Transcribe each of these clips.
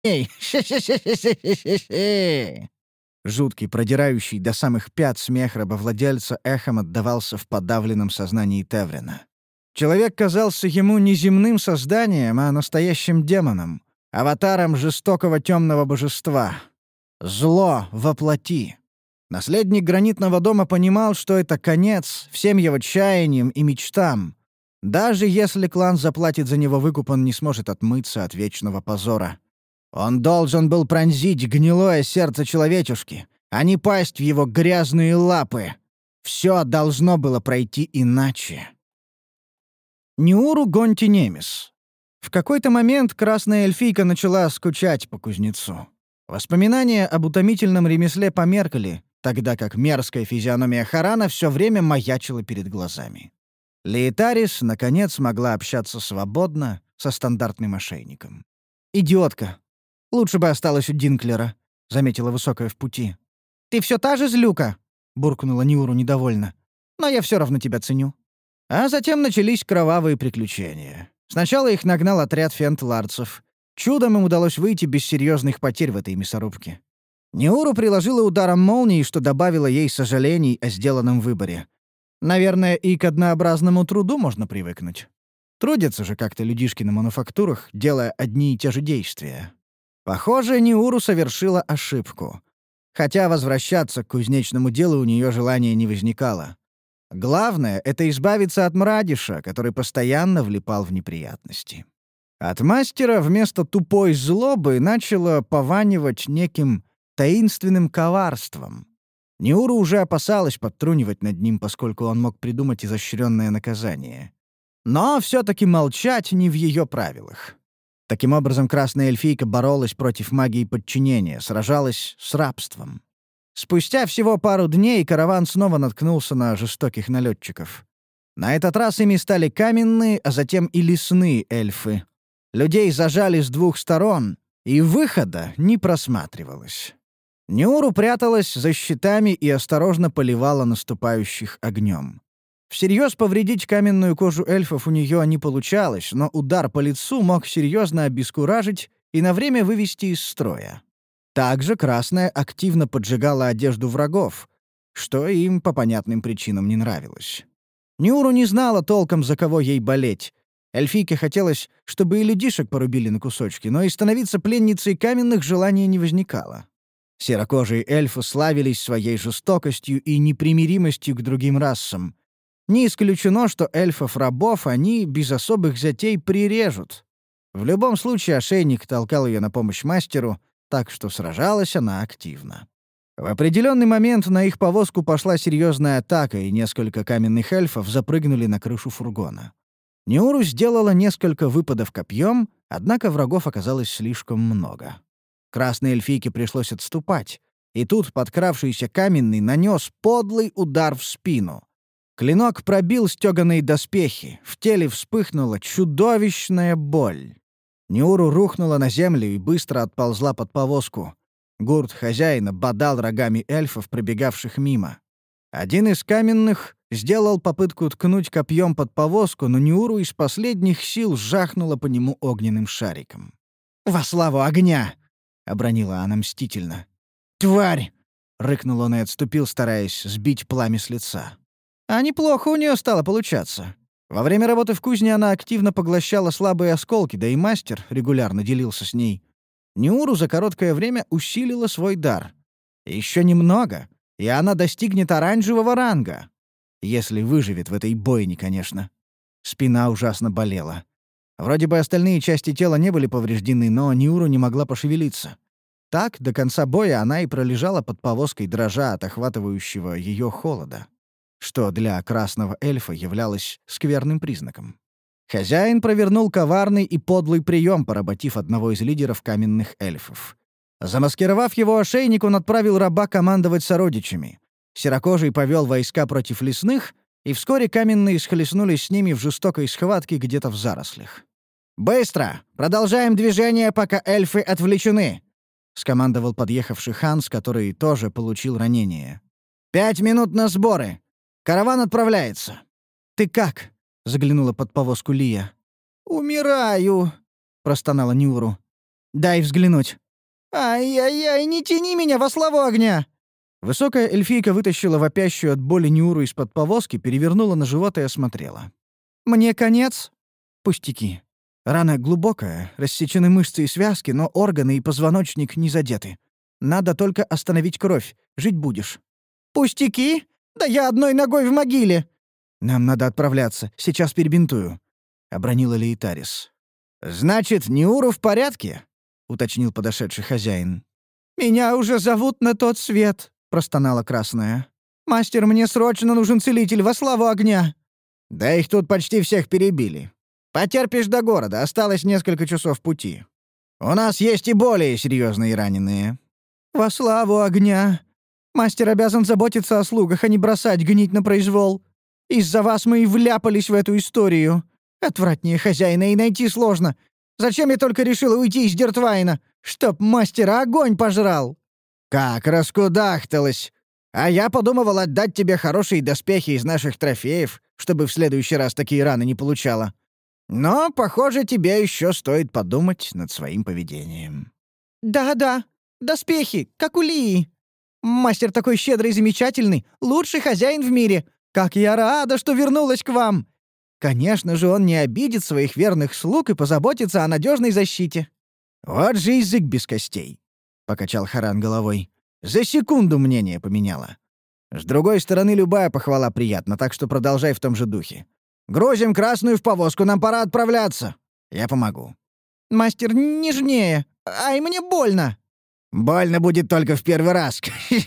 Эй, Жуткий, продирающий до самых пят смех рабовладельца эхом отдавался в подавленном сознании Теврина. Человек казался ему не земным созданием, а настоящим демоном, аватаром жестокого темного божества. Зло во плоти. Наследник гранитного дома понимал, что это конец всем его чаяниям и мечтам. Даже если клан заплатит за него выкуп, он не сможет отмыться от вечного позора. Он должен был пронзить гнилое сердце человечушки, а не пасть в его грязные лапы. Все должно было пройти иначе. Ниуру Гонти Немис. В какой-то момент красная эльфийка начала скучать по кузнецу. Воспоминания об утомительном ремесле померкли, тогда как мерзкая физиономия Харана все время маячила перед глазами. Лейтарис, наконец, могла общаться свободно со стандартным ошейником. «Идиотка! Лучше бы осталась у Динклера», — заметила высокая в пути. «Ты все та же злюка!» — буркнула Ниуру недовольно. «Но я все равно тебя ценю». А затем начались кровавые приключения. Сначала их нагнал отряд фентларцев. Чудом им удалось выйти без серьезных потерь в этой мясорубке. Ниуру приложила ударом молнии, что добавило ей сожалений о сделанном выборе. Наверное, и к однообразному труду можно привыкнуть. Трудятся же как-то людишки на мануфактурах, делая одни и те же действия. Похоже, Ниуру совершила ошибку. Хотя возвращаться к кузнечному делу у нее желания не возникало. Главное — это избавиться от Мрадиша, который постоянно влипал в неприятности. От мастера вместо тупой злобы начало пованивать неким таинственным коварством. Ниуру уже опасалась подтрунивать над ним, поскольку он мог придумать изощренное наказание. Но все-таки молчать не в ее правилах. Таким образом, красная эльфийка боролась против магии подчинения, сражалась с рабством. Спустя всего пару дней караван снова наткнулся на жестоких налетчиков. На этот раз ими стали каменные, а затем и лесные эльфы. Людей зажали с двух сторон, и выхода не просматривалось. Ниуру пряталась за щитами и осторожно поливала наступающих огнем. Всерьез повредить каменную кожу эльфов у нее не получалось, но удар по лицу мог серьезно обескуражить и на время вывести из строя. Также красная активно поджигала одежду врагов, что им по понятным причинам не нравилось. Ниуру не знала толком, за кого ей болеть. Эльфийке хотелось, чтобы и людишек порубили на кусочки, но и становиться пленницей каменных желания не возникало. Серокожие эльфы славились своей жестокостью и непримиримостью к другим расам. Не исключено, что эльфов-рабов они без особых затей прирежут. В любом случае ошейник толкал ее на помощь мастеру, так что сражалась она активно. В определенный момент на их повозку пошла серьезная атака, и несколько каменных эльфов запрыгнули на крышу фургона. Ниуру сделала несколько выпадов копьем, однако врагов оказалось слишком много. Красной эльфийке пришлось отступать, и тут подкравшийся каменный нанес подлый удар в спину. Клинок пробил стёганые доспехи, в теле вспыхнула чудовищная боль. Ниуру рухнула на землю и быстро отползла под повозку. Гурт хозяина бодал рогами эльфов, пробегавших мимо. Один из каменных сделал попытку ткнуть копьем под повозку, но Ниуру из последних сил жахнула по нему огненным шариком. «Во славу огня!» — обронила она мстительно. «Тварь!» — рыкнул он и отступил, стараясь сбить пламя с лица. А неплохо у нее стало получаться. Во время работы в кузне она активно поглощала слабые осколки, да и мастер регулярно делился с ней. Ниуру за короткое время усилила свой дар. Еще немного, и она достигнет оранжевого ранга. Если выживет в этой бойне, конечно. Спина ужасно болела. Вроде бы остальные части тела не были повреждены, но Ниуру не могла пошевелиться. Так, до конца боя она и пролежала под повозкой, дрожа от охватывающего ее холода, что для красного эльфа являлось скверным признаком. Хозяин провернул коварный и подлый прием, поработив одного из лидеров каменных эльфов. Замаскировав его ошейник, он отправил раба командовать сородичами. Серокожий повел войска против лесных, и вскоре каменные схлестнулись с ними в жестокой схватке где-то в зарослях. «Быстро! Продолжаем движение, пока эльфы отвлечены!» — скомандовал подъехавший Ханс, который тоже получил ранение. «5 минут на сборы! Караван отправляется!» «Ты как?» — заглянула под повозку Лия. «Умираю!» — простонала Ниуру. Дай взглянуть». «Ай-яй-яй, не тяни меня во славу огня!» Высокая эльфийка вытащила вопящую от боли Нюру из-под повозки, перевернула на живот и осмотрела. «Мне конец?» «Пустяки. Рана глубокая, рассечены мышцы и связки, но органы и позвоночник не задеты. Надо только остановить кровь. Жить будешь». «Пустяки? Да я одной ногой в могиле!» «Нам надо отправляться. Сейчас перебинтую», — обронила Лейтарис. «Значит, Ниуру в порядке?» — уточнил подошедший хозяин. «Меня уже зовут на тот свет», — простонала Красная. «Мастер, мне срочно нужен целитель во славу огня». «Да их тут почти всех перебили. Потерпишь до города, осталось несколько часов пути. У нас есть и более серьезные раненые». «Во славу огня. Мастер обязан заботиться о слугах, а не бросать гнить на произвол. Из-за вас мы и вляпались в эту историю. Отвратнее хозяина и найти сложно. Зачем я только решила уйти из Дертвайна? Чтоб мастера огонь пожрал!» «Как раскудахталась! А я подумывал отдать тебе хорошие доспехи из наших трофеев, чтобы в следующий раз такие раны не получала. Но, похоже, тебе еще стоит подумать над своим поведением». «Да-да, доспехи, как у Лии. Мастер такой щедрый и замечательный, лучший хозяин в мире. Как я рада, что вернулась к вам! Конечно же, он не обидит своих верных слуг и позаботится о надежной защите». «Вот же язык без костей», — покачал Харан головой. «За секунду мнение поменяла. С другой стороны, любая похвала приятна, так что продолжай в том же духе. Грузим Красную в повозку, нам пора отправляться. Я помогу». «Мастер, нежнее. Ай, мне больно». «Больно будет только в первый раз».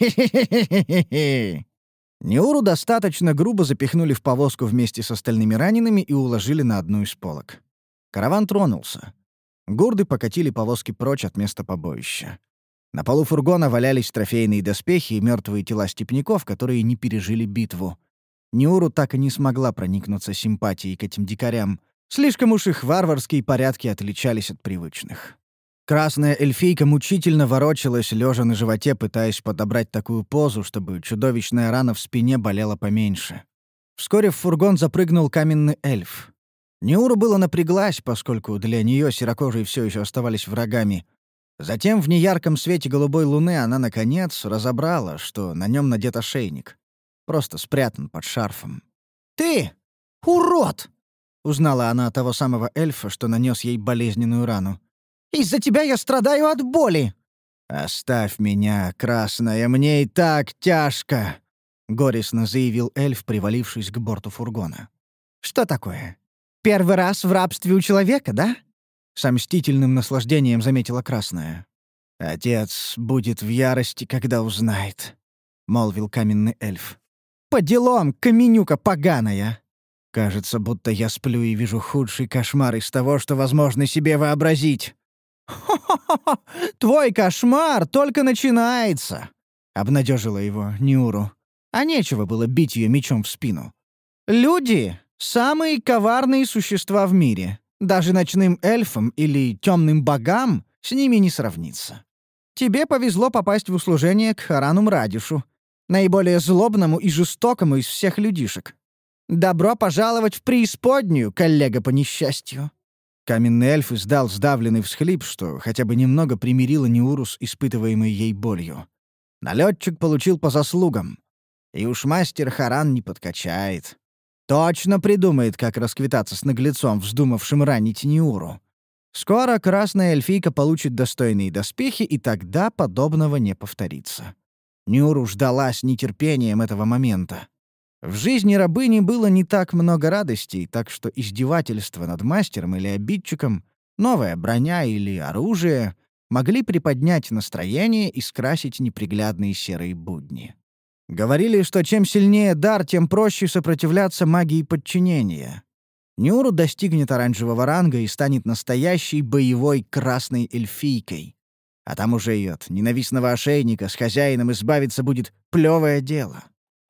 Ниуру достаточно грубо запихнули в повозку вместе с остальными ранеными и уложили на одну из полок. Караван тронулся. Гурды покатили повозки прочь от места побоища. На полу фургона валялись трофейные доспехи и мертвые тела степняков, которые не пережили битву. Ниуру так и не смогла проникнуться симпатией к этим дикарям. Слишком уж их варварские порядки отличались от привычных. Красная эльфийка мучительно ворочалась, лежа на животе, пытаясь подобрать такую позу, чтобы чудовищная рана в спине болела поменьше. Вскоре в фургон запрыгнул каменный эльф. Ниуру было напряглась, поскольку для нее серокожие все еще оставались врагами. Затем в неярком свете голубой луны она, наконец, разобрала, что на нем надет ошейник. Просто спрятан под шарфом. «Ты! Урод!» — узнала она того самого эльфа, что нанес ей болезненную рану. «Из-за тебя я страдаю от боли!» «Оставь меня, Красная, мне и так тяжко!» — горестно заявил эльф, привалившись к борту фургона. «Что такое? Первый раз в рабстве у человека, да?» — с мстительным наслаждением заметила Красная. «Отец будет в ярости, когда узнает», — молвил каменный эльф. «По делам, каменюка поганая!» «Кажется, будто я сплю и вижу худший кошмар из того, что возможно себе вообразить». «Хо-хо-хо! Твой кошмар только начинается!» — обнадежила его Ниуру. А нечего было бить ее мечом в спину. «Люди — самые коварные существа в мире. Даже ночным эльфам или темным богам с ними не сравнится. Тебе повезло попасть в услужение к Харану Мрадишу, наиболее злобному и жестокому из всех людишек. Добро пожаловать в преисподнюю, коллега по несчастью». Каменный эльф издал сдавленный всхлип, что хотя бы немного примирило Ниуру с испытываемой ей болью. Налетчик получил по заслугам. И уж мастер Харан не подкачает. Точно придумает, как расквитаться с наглецом, вздумавшим ранить Ниуру. Скоро красная эльфийка получит достойные доспехи, и тогда подобного не повторится. Ниуру ждала с нетерпением этого момента. В жизни рабыни было не так много радостей, так что издевательство над мастером или обидчиком, новая броня или оружие могли приподнять настроение и скрасить неприглядные серые будни. Говорили, что чем сильнее дар, тем проще сопротивляться магии подчинения. Ниуру достигнет оранжевого ранга и станет настоящей боевой красной эльфийкой. А там уже и от ненавистного ошейника с хозяином избавиться будет плевое дело.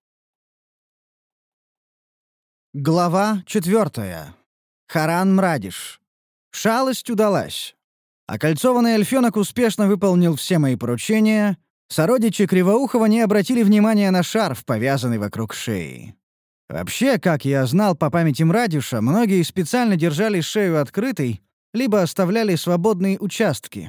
Глава 4. Харан Мрадиш. Шалость удалась. Окольцованный эльфёнок успешно выполнил все мои поручения. Сородичи Кривоухова не обратили внимания на шарф, повязанный вокруг шеи. Вообще, как я знал по памяти Мрадиша, многие специально держали шею открытой, либо оставляли свободные участки,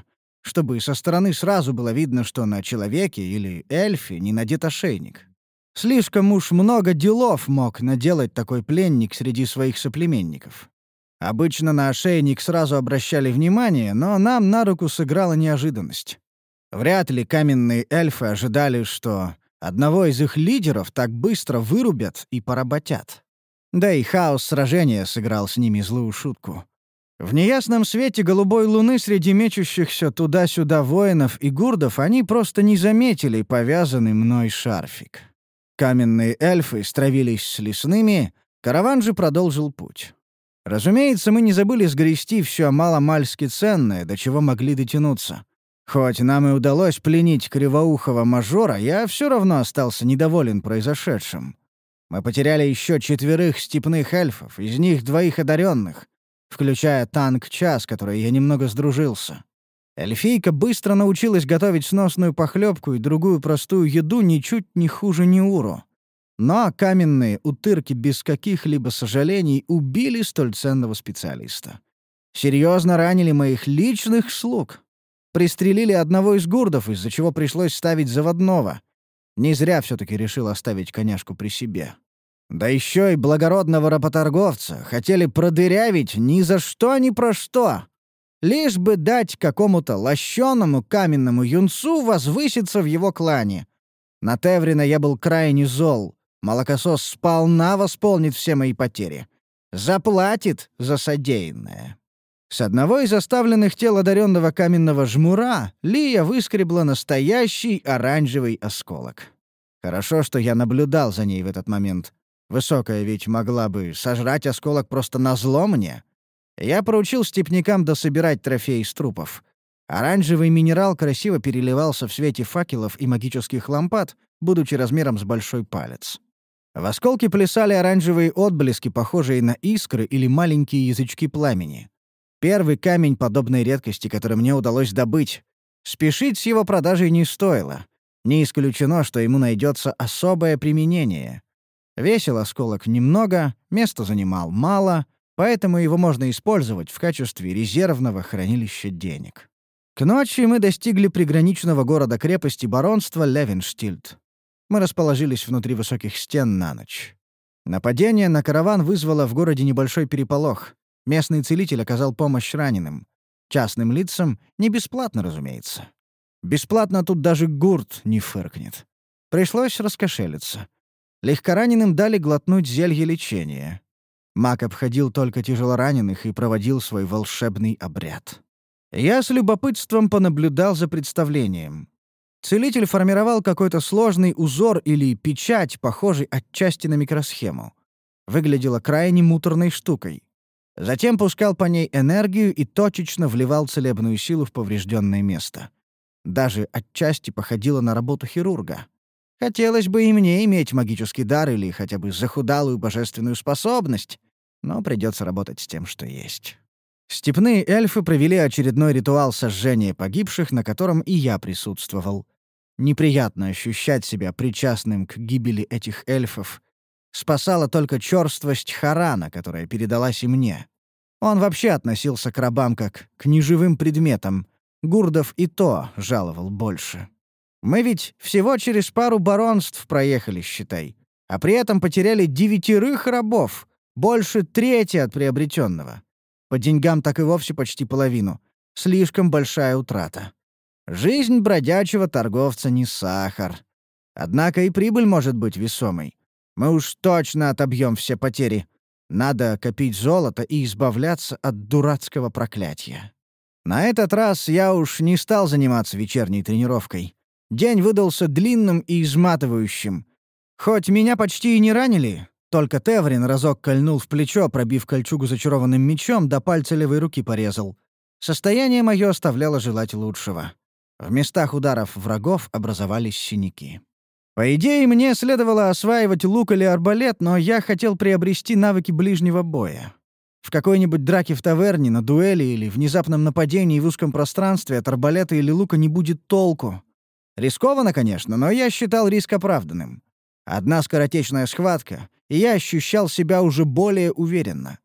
чтобы со стороны сразу было видно, что на человеке или эльфе не надет ошейник. Слишком уж много делов мог наделать такой пленник среди своих соплеменников. Обычно на ошейник сразу обращали внимание, но нам на руку сыграла неожиданность. Вряд ли каменные эльфы ожидали, что одного из их лидеров так быстро вырубят и поработят. Да и хаос сражения сыграл с ними злую шутку. В неясном свете голубой луны среди мечущихся туда-сюда воинов и гурдов они просто не заметили повязанный мной шарфик. Каменные эльфы стравились с лесными, караван же продолжил путь. Разумеется, мы не забыли сгрести все маломальски ценное, до чего могли дотянуться. Хоть нам и удалось пленить кривоухого мажора, я все равно остался недоволен произошедшим. Мы потеряли еще 4 степных эльфов, из них 2 одаренных, включая танк-час, с которой я немного сдружился. Эльфийка быстро научилась готовить сносную похлебку и другую простую еду ничуть не хуже Неуру. Но каменные утырки без каких-либо сожалений убили столь ценного специалиста. Серьезно ранили моих личных слуг. Пристрелили одного из гурдов, из-за чего пришлось ставить заводного. Не зря все-таки решил оставить коняшку при себе. Да еще и благородного работорговца хотели продырявить ни за что, ни про что. Лишь бы дать какому-то лощеному каменному юнцу возвыситься в его клане. На Теврина я был крайне зол. Молокосос сполна восполнит все мои потери. Заплатит за содеянное. С одного из оставленных тел одаренного каменного жмура Лия выскребла настоящий оранжевый осколок. Хорошо, что я наблюдал за ней в этот момент. Высокая ведь могла бы сожрать осколок просто назло мне. Я поручил степнякам дособирать трофеи из трупов. Оранжевый минерал красиво переливался в свете факелов и магических лампад, будучи размером с большой палец. В осколке плясали оранжевые отблески, похожие на искры или маленькие язычки пламени. Первый камень подобной редкости, который мне удалось добыть. Спешить с его продажей не стоило. Не исключено, что ему найдется особое применение. Весил осколок немного, места занимал мало, поэтому его можно использовать в качестве резервного хранилища денег. К ночи мы достигли приграничного города-крепости баронства Левенштильд. Мы расположились внутри высоких стен на ночь. Нападение на караван вызвало в городе небольшой переполох. Местный целитель оказал помощь раненым. Частным лицам не бесплатно, разумеется. Бесплатно тут даже гурт не фыркнет. Пришлось раскошелиться. Легкораненым дали глотнуть зелье лечения. Маг обходил только тяжелораненых и проводил свой волшебный обряд. Я с любопытством понаблюдал за представлением. Целитель формировал какой-то сложный узор или печать, похожий отчасти на микросхему. Выглядело крайне муторной штукой. Затем пускал по ней энергию и точечно вливал целебную силу в поврежденное место. Даже отчасти походило на работу хирурга. Хотелось бы и мне иметь магический дар или хотя бы захудалую божественную способность, но придется работать с тем, что есть. Степные эльфы провели очередной ритуал сожжения погибших, на котором и я присутствовал. Неприятно ощущать себя причастным к гибели этих эльфов. Спасала только чёрствость Харана, которая передалась и мне. Он вообще относился к рабам как к неживым предметам. Гурдов и то жаловал больше. Мы ведь всего через пару баронств проехали, считай. А при этом потеряли 9 рабов, больше трети от приобретенного. По деньгам так и вовсе почти половину. Слишком большая утрата. Жизнь бродячего торговца не сахар. Однако и прибыль может быть весомой. Мы уж точно отобьем все потери. Надо копить золото и избавляться от дурацкого проклятия. На этот раз я уж не стал заниматься вечерней тренировкой. День выдался длинным и изматывающим. Хоть меня почти и не ранили, только Теврин разок кольнул в плечо, пробив кольчугу зачарованным мечом, до пальца левой руки порезал. Состояние мое оставляло желать лучшего. В местах ударов врагов образовались синяки. По идее, мне следовало осваивать лук или арбалет, но я хотел приобрести навыки ближнего боя. В какой-нибудь драке в таверне, на дуэли или внезапном нападении в узком пространстве от арбалета или лука не будет толку. Рискованно, конечно, но я считал риск оправданным. Одна скоротечная схватка, и я ощущал себя уже более уверенно.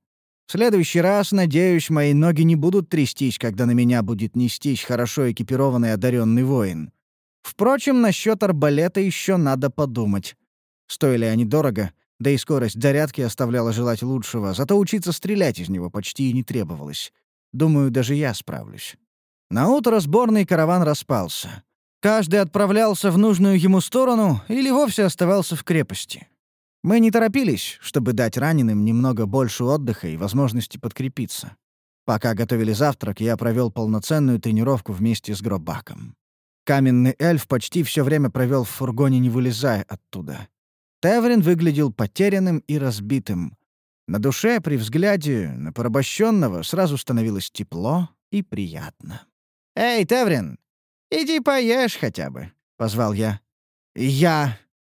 В следующий раз, надеюсь, мои ноги не будут трястись, когда на меня будет нестись хорошо экипированный одаренный воин. Впрочем, насчет арбалета еще надо подумать. Стоили они дорого, да и скорость зарядки оставляла желать лучшего, зато учиться стрелять из него почти и не требовалось. Думаю, даже я справлюсь. Наутро сборный караван распался. Каждый отправлялся в нужную ему сторону или вовсе оставался в крепости. Мы не торопились, чтобы дать раненым немного больше отдыха и возможности подкрепиться. Пока готовили завтрак, я провел полноценную тренировку вместе с Гробаком. Каменный эльф почти все время провел в фургоне, не вылезая оттуда. Теврин выглядел потерянным и разбитым. На душе при взгляде на порабощенного сразу становилось тепло и приятно. «Эй, Теврин, иди поешь хотя бы», — позвал я. «Я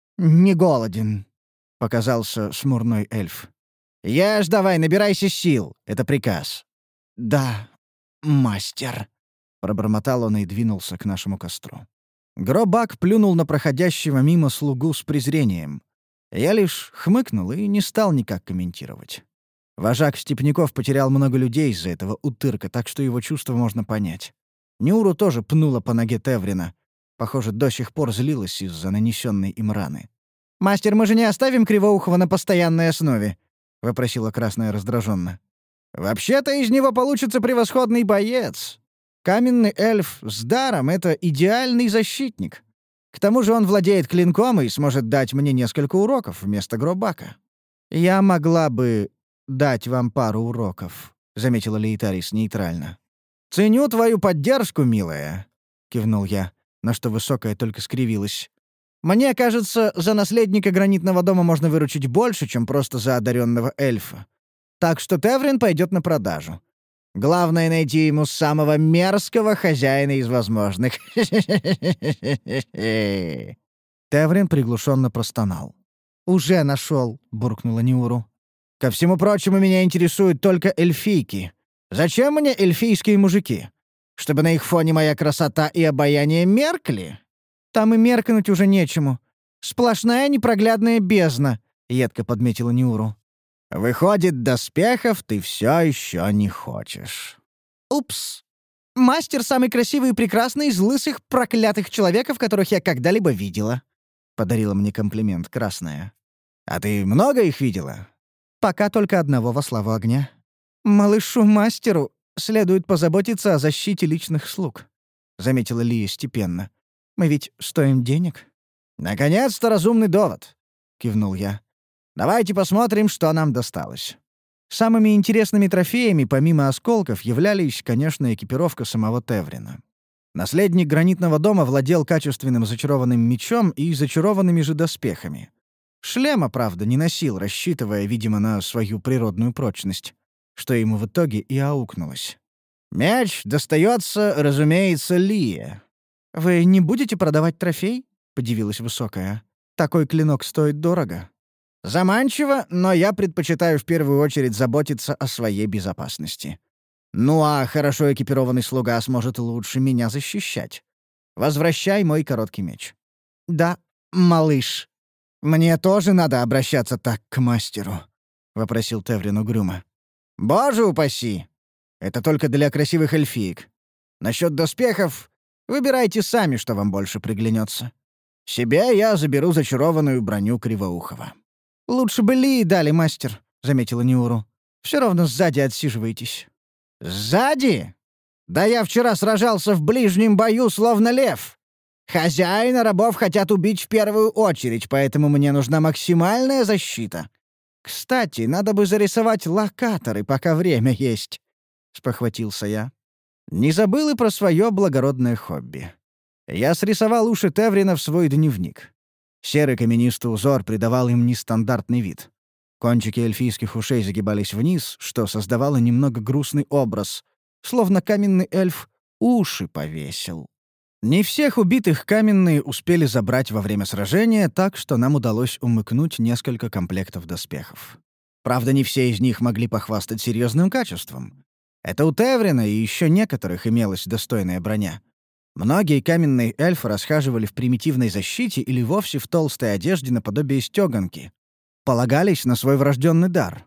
не голоден», — показался смурной эльф. «Ешь давай, набирайся сил. Это приказ». «Да, мастер», — пробормотал он и двинулся к нашему костру. Гробак плюнул на проходящего мимо слугу с презрением. Я лишь хмыкнул и не стал никак комментировать. Вожак степняков потерял много людей из-за этого утырка, так что его чувства можно понять. Нюру тоже пнула по ноге Теврина. Похоже, до сих пор злилась из-за нанесенной им раны. «Мастер, мы же не оставим Кривоухова на постоянной основе?» — вопросила Красная раздраженно. «Вообще-то из него получится превосходный боец. Каменный эльф с даром — это идеальный защитник. К тому же он владеет клинком и сможет дать мне несколько уроков вместо Гробака». «Я могла бы дать вам пару уроков», — заметила Лейтарис нейтрально. «Ценю твою поддержку, милая», — кивнул я, на что Высокая только скривилась. «Мне кажется, за наследника Гранитного дома можно выручить больше, чем просто за одаренного эльфа. Так что Теврин пойдет на продажу. Главное — найти ему самого мерзкого хозяина из возможных». Теврин приглушенно простонал. «Уже нашел», — буркнула Ниуру. «Ко всему прочему, меня интересуют только эльфийки. Зачем мне эльфийские мужики? Чтобы на их фоне моя красота и обаяние меркли? Там и меркнуть уже нечему. Сплошная непроглядная бездна», — едко подметила Ниуру. «Выходит, доспехов ты все еще не хочешь». «Упс. Мастер — самый красивый и прекрасный из лысых проклятых человеков, которых я когда-либо видела», — подарила мне комплимент Красная. «А ты много их видела?» «Пока только одного во славу огня. Малышу-мастеру следует позаботиться о защите личных слуг», — заметила Лия степенно. «Мы ведь стоим денег». «Наконец-то разумный довод», — кивнул я. «Давайте посмотрим, что нам досталось». Самыми интересными трофеями, помимо осколков, являлись, конечно, экипировка самого Теврина. Наследник Гранитного дома владел качественным зачарованным мечом и зачарованными же доспехами. Шлема, правда, не носил, рассчитывая, видимо, на свою природную прочность, что ему в итоге и аукнулось. «Меч достается, разумеется, Лие». «Вы не будете продавать трофей?» — подивилась Высокая. «Такой клинок стоит дорого». «Заманчиво, но я предпочитаю в первую очередь заботиться о своей безопасности. Ну а хорошо экипированный слуга сможет лучше меня защищать. Возвращай мой короткий меч». «Да, малыш. Мне тоже надо обращаться так к мастеру», — вопросил Теврин угрюмо. «Боже упаси! Это только для красивых эльфиек. Насчет доспехов выбирайте сами, что вам больше приглянется. Себе я заберу зачарованную броню Кривоухова». «Лучше бы Лии дали, мастер», — заметила Ниуру. «Все равно сзади отсиживаетесь». «Сзади? Да я вчера сражался в ближнем бою, словно лев. Хозяина рабов хотят убить в первую очередь, поэтому мне нужна максимальная защита. Кстати, надо бы зарисовать локаторы, пока время есть», — спохватился я. Не забыл и про свое благородное хобби. Я срисовал уши Теврина в свой дневник. Серый каменистый узор придавал им нестандартный вид. Кончики эльфийских ушей загибались вниз, что создавало немного грустный образ, словно каменный эльф уши повесил. Не всех убитых каменные успели забрать во время сражения, так что нам удалось умыкнуть несколько комплектов доспехов. Правда, не все из них могли похвастать серьезным качеством. Это у Теврина и еще некоторых имелась достойная броня. Многие каменные эльфы расхаживали в примитивной защите или вовсе в толстой одежде наподобие стёганки. Полагались на свой врожденный дар.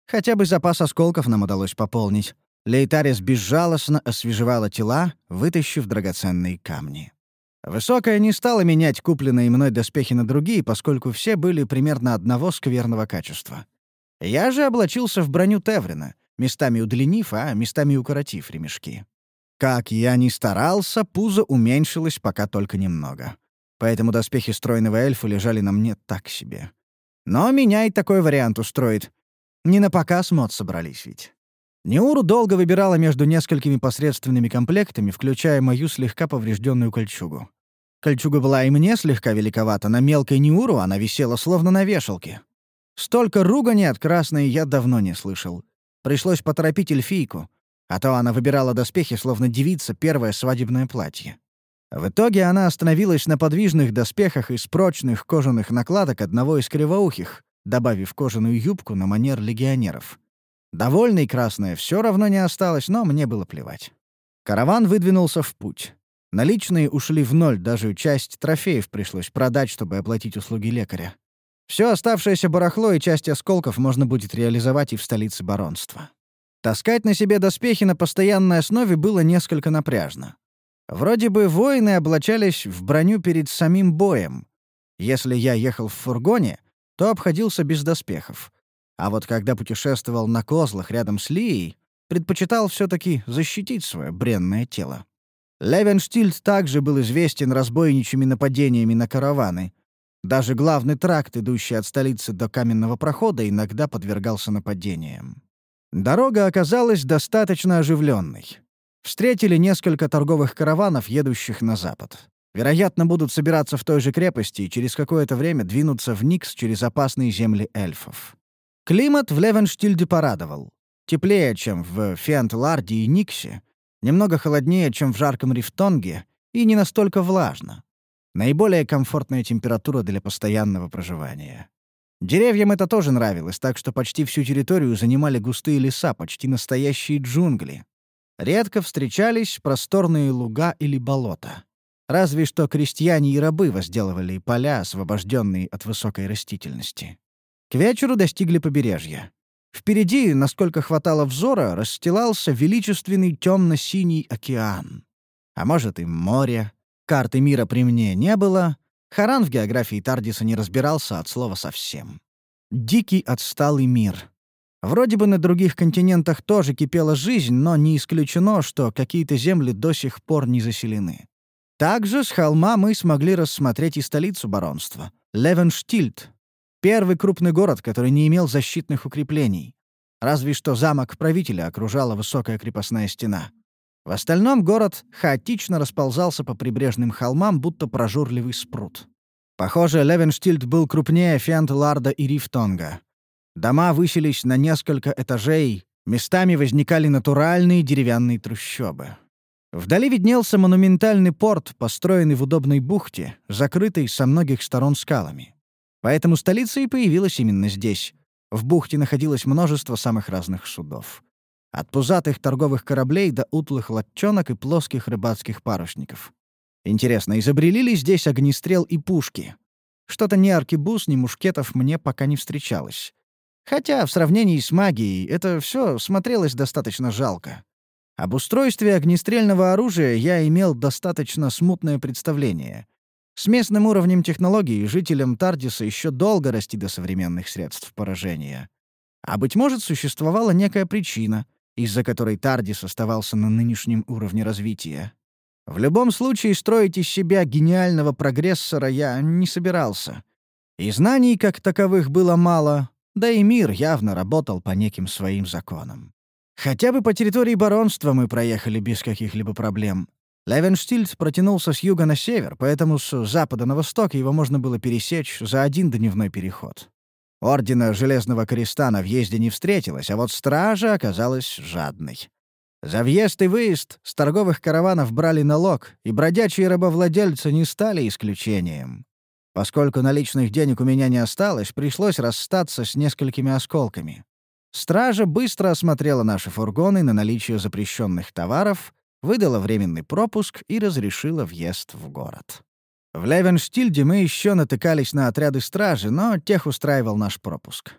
Хотя бы запас осколков нам удалось пополнить. Лейтарис безжалостно освежевала тела, вытащив драгоценные камни. Высокая не стала менять купленные мной доспехи на другие, поскольку все были примерно одного скверного качества. Я же облачился в броню Теврина, местами удлинив, а местами укоротив ремешки. Как я ни старался, пузо уменьшилось пока только немного. Поэтому доспехи стройного эльфа лежали на мне так себе. Но меня и такой вариант устроит. Не на показ мод собрались ведь. Неуру долго выбирала между несколькими посредственными комплектами, включая мою слегка поврежденную кольчугу. Кольчуга была и мне слегка великовата, на мелкой Неуру она висела словно на вешалке. Столько ругани от красной я давно не слышал. Пришлось поторопить эльфийку, а то она выбирала доспехи, словно девица первое свадебное платье. В итоге она остановилась на подвижных доспехах из прочных кожаных накладок одного из кривоухих, добавив кожаную юбку на манер легионеров. Довольной красная все равно не осталась, но мне было плевать. Караван выдвинулся в путь. Наличные ушли в ноль, даже часть трофеев пришлось продать, чтобы оплатить услуги лекаря. Все оставшееся барахло и часть осколков можно будет реализовать и в столице баронства. Таскать на себе доспехи на постоянной основе было несколько напряжно. Вроде бы воины облачались в броню перед самим боем. Если я ехал в фургоне, то обходился без доспехов. А вот когда путешествовал на козлах рядом с Лией, предпочитал все-таки защитить свое бренное тело. Левенштильд также был известен разбойничьими нападениями на караваны. Даже главный тракт, идущий от столицы до каменного прохода, иногда подвергался нападениям. Дорога оказалась достаточно оживленной. Встретили несколько торговых караванов, едущих на запад. Вероятно, будут собираться в той же крепости и через какое-то время двинуться в Никс через опасные земли эльфов. Климат в Левенштильде порадовал. Теплее, чем в Фиантларде и Никсе, немного холоднее, чем в жарком Рифтонге, и не настолько влажно. Наиболее комфортная температура для постоянного проживания. Деревьям это тоже нравилось, так что почти всю территорию занимали густые леса, почти настоящие джунгли. Редко встречались просторные луга или болота. Разве что крестьяне и рабы возделывали поля, освобожденные от высокой растительности. К вечеру достигли побережья. Впереди, насколько хватало взора, расстилался величественный темно-синий океан. А может, и море. Карты мира при мне не было. Харан в географии Тардиса не разбирался от слова совсем. Дикий отсталый мир. Вроде бы на других континентах тоже кипела жизнь, но не исключено, что какие-то земли до сих пор не заселены. Также с холма мы смогли рассмотреть и столицу баронства — Левенштильд. Первый крупный город, который не имел защитных укреплений. Разве что замок правителя окружала высокая крепостная стена. В остальном город хаотично расползался по прибрежным холмам, будто прожорливый спрут. Похоже, Левенштильд был крупнее Фиантларда и Рифтонга. Дома высились на несколько этажей, местами возникали натуральные деревянные трущобы. Вдали виднелся монументальный порт, построенный в удобной бухте, закрытой со многих сторон скалами. Поэтому столица и появилась именно здесь. В бухте находилось множество самых разных судов. От пузатых торговых кораблей до утлых лодчонок и плоских рыбацких парусников. Интересно, изобрели ли здесь огнестрел и пушки? Что-то ни аркебуз, ни мушкетов мне пока не встречалось. Хотя в сравнении с магией это все смотрелось достаточно жалко. Об устройстве огнестрельного оружия я имел достаточно смутное представление. С местным уровнем технологий жителям Тардиса еще долго расти до современных средств поражения. А, быть может, существовала некая причина, из-за которой Тардис оставался на нынешнем уровне развития. В любом случае, строить из себя гениального прогрессора я не собирался. И знаний как таковых было мало, да и мир явно работал по неким своим законам. Хотя бы по территории баронства мы проехали без каких-либо проблем. Левенштильд протянулся с юга на север, поэтому с запада на восток его можно было пересечь за один дневной переход. Ордена Железного Креста на въезде не встретилось, а вот стража оказалась жадной. За въезд и выезд с торговых караванов брали налог, и бродячие рабовладельцы не стали исключением. Поскольку наличных денег у меня не осталось, пришлось расстаться с несколькими осколками. Стража быстро осмотрела наши фургоны на наличие запрещенных товаров, выдала временный пропуск и разрешила въезд в город. В Левенштильде мы еще натыкались на отряды стражи, но тех устраивал наш пропуск.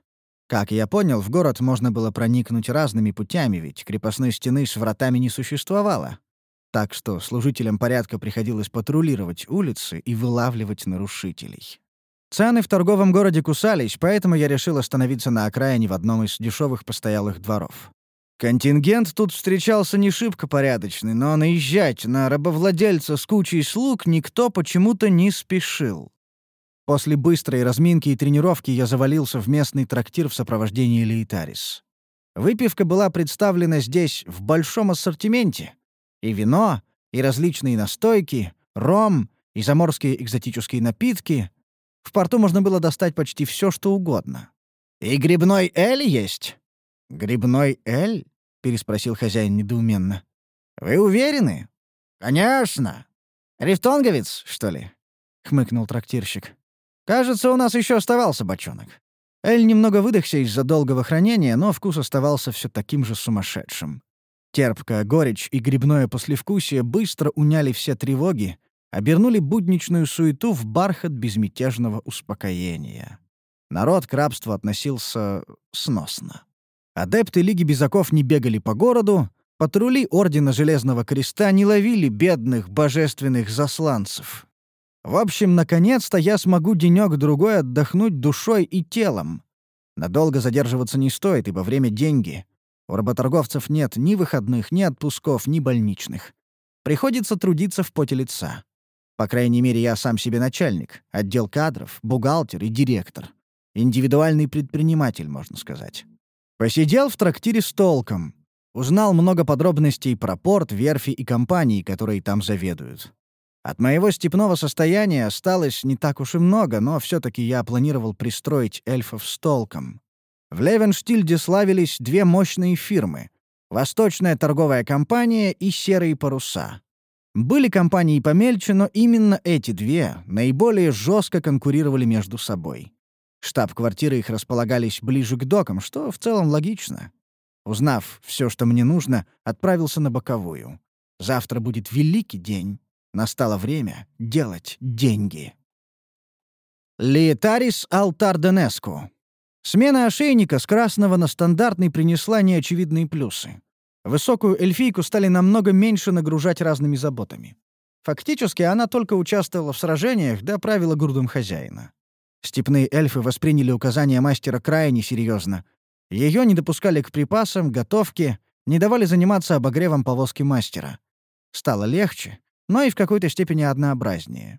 Как я понял, в город можно было проникнуть разными путями, ведь крепостной стены с вратами не существовало. Так что служителям порядка приходилось патрулировать улицы и вылавливать нарушителей. Цены в торговом городе кусались, поэтому я решил остановиться на окраине в одном из дешевых постоялых дворов. Контингент тут встречался не шибко порядочный, но наезжать на рабовладельца с кучей слуг никто почему-то не спешил. После быстрой разминки и тренировки я завалился в местный трактир в сопровождении Лейтарис. Выпивка была представлена здесь в большом ассортименте. И вино, и различные настойки, ром, и заморские экзотические напитки. В порту можно было достать почти все, что угодно. «И грибной эль есть?» «Грибной эль?» — переспросил хозяин недоуменно. «Вы уверены?» «Конечно! Рифтонговец, что ли?» — хмыкнул трактирщик. «Кажется, у нас еще оставался бочонок». Эль немного выдохся из-за долгого хранения, но вкус оставался все таким же сумасшедшим. Терпкая горечь и грибное послевкусие быстро уняли все тревоги, обернули будничную суету в бархат безмятежного успокоения. Народ к рабству относился сносно. Адепты Лиги Безаков не бегали по городу, патрули Ордена Железного Креста не ловили бедных божественных засланцев. В общем, наконец-то я смогу денёк-другой отдохнуть душой и телом. Надолго задерживаться не стоит, ибо время — деньги. У работорговцев нет ни выходных, ни отпусков, ни больничных. Приходится трудиться в поте лица. По крайней мере, я сам себе начальник, отдел кадров, бухгалтер и директор. Индивидуальный предприниматель, можно сказать. Посидел в трактире с толком. Узнал много подробностей про порт, верфи и компании, которые там заведуют. От моего степного состояния осталось не так уж и много, но все-таки я планировал пристроить эльфов с толком. В Левенштильде славились две мощные фирмы — Восточная торговая компания и Серые паруса. Были компании помельче, но именно эти две наиболее жестко конкурировали между собой. Штаб-квартиры их располагались ближе к докам, что в целом логично. Узнав все, что мне нужно, отправился на боковую. Завтра будет великий день. Настало время делать деньги. Лейтарис Алтарденеску. Смена ошейника с красного на стандартный принесла неочевидные плюсы. Высокую эльфийку стали намного меньше нагружать разными заботами. Фактически она только участвовала в сражениях, да правила грудом хозяина. Степные эльфы восприняли указания мастера крайне серьезно. Ее не допускали к припасам, готовке, не давали заниматься обогревом повозки мастера. Стало легче, но и в какой-то степени однообразнее.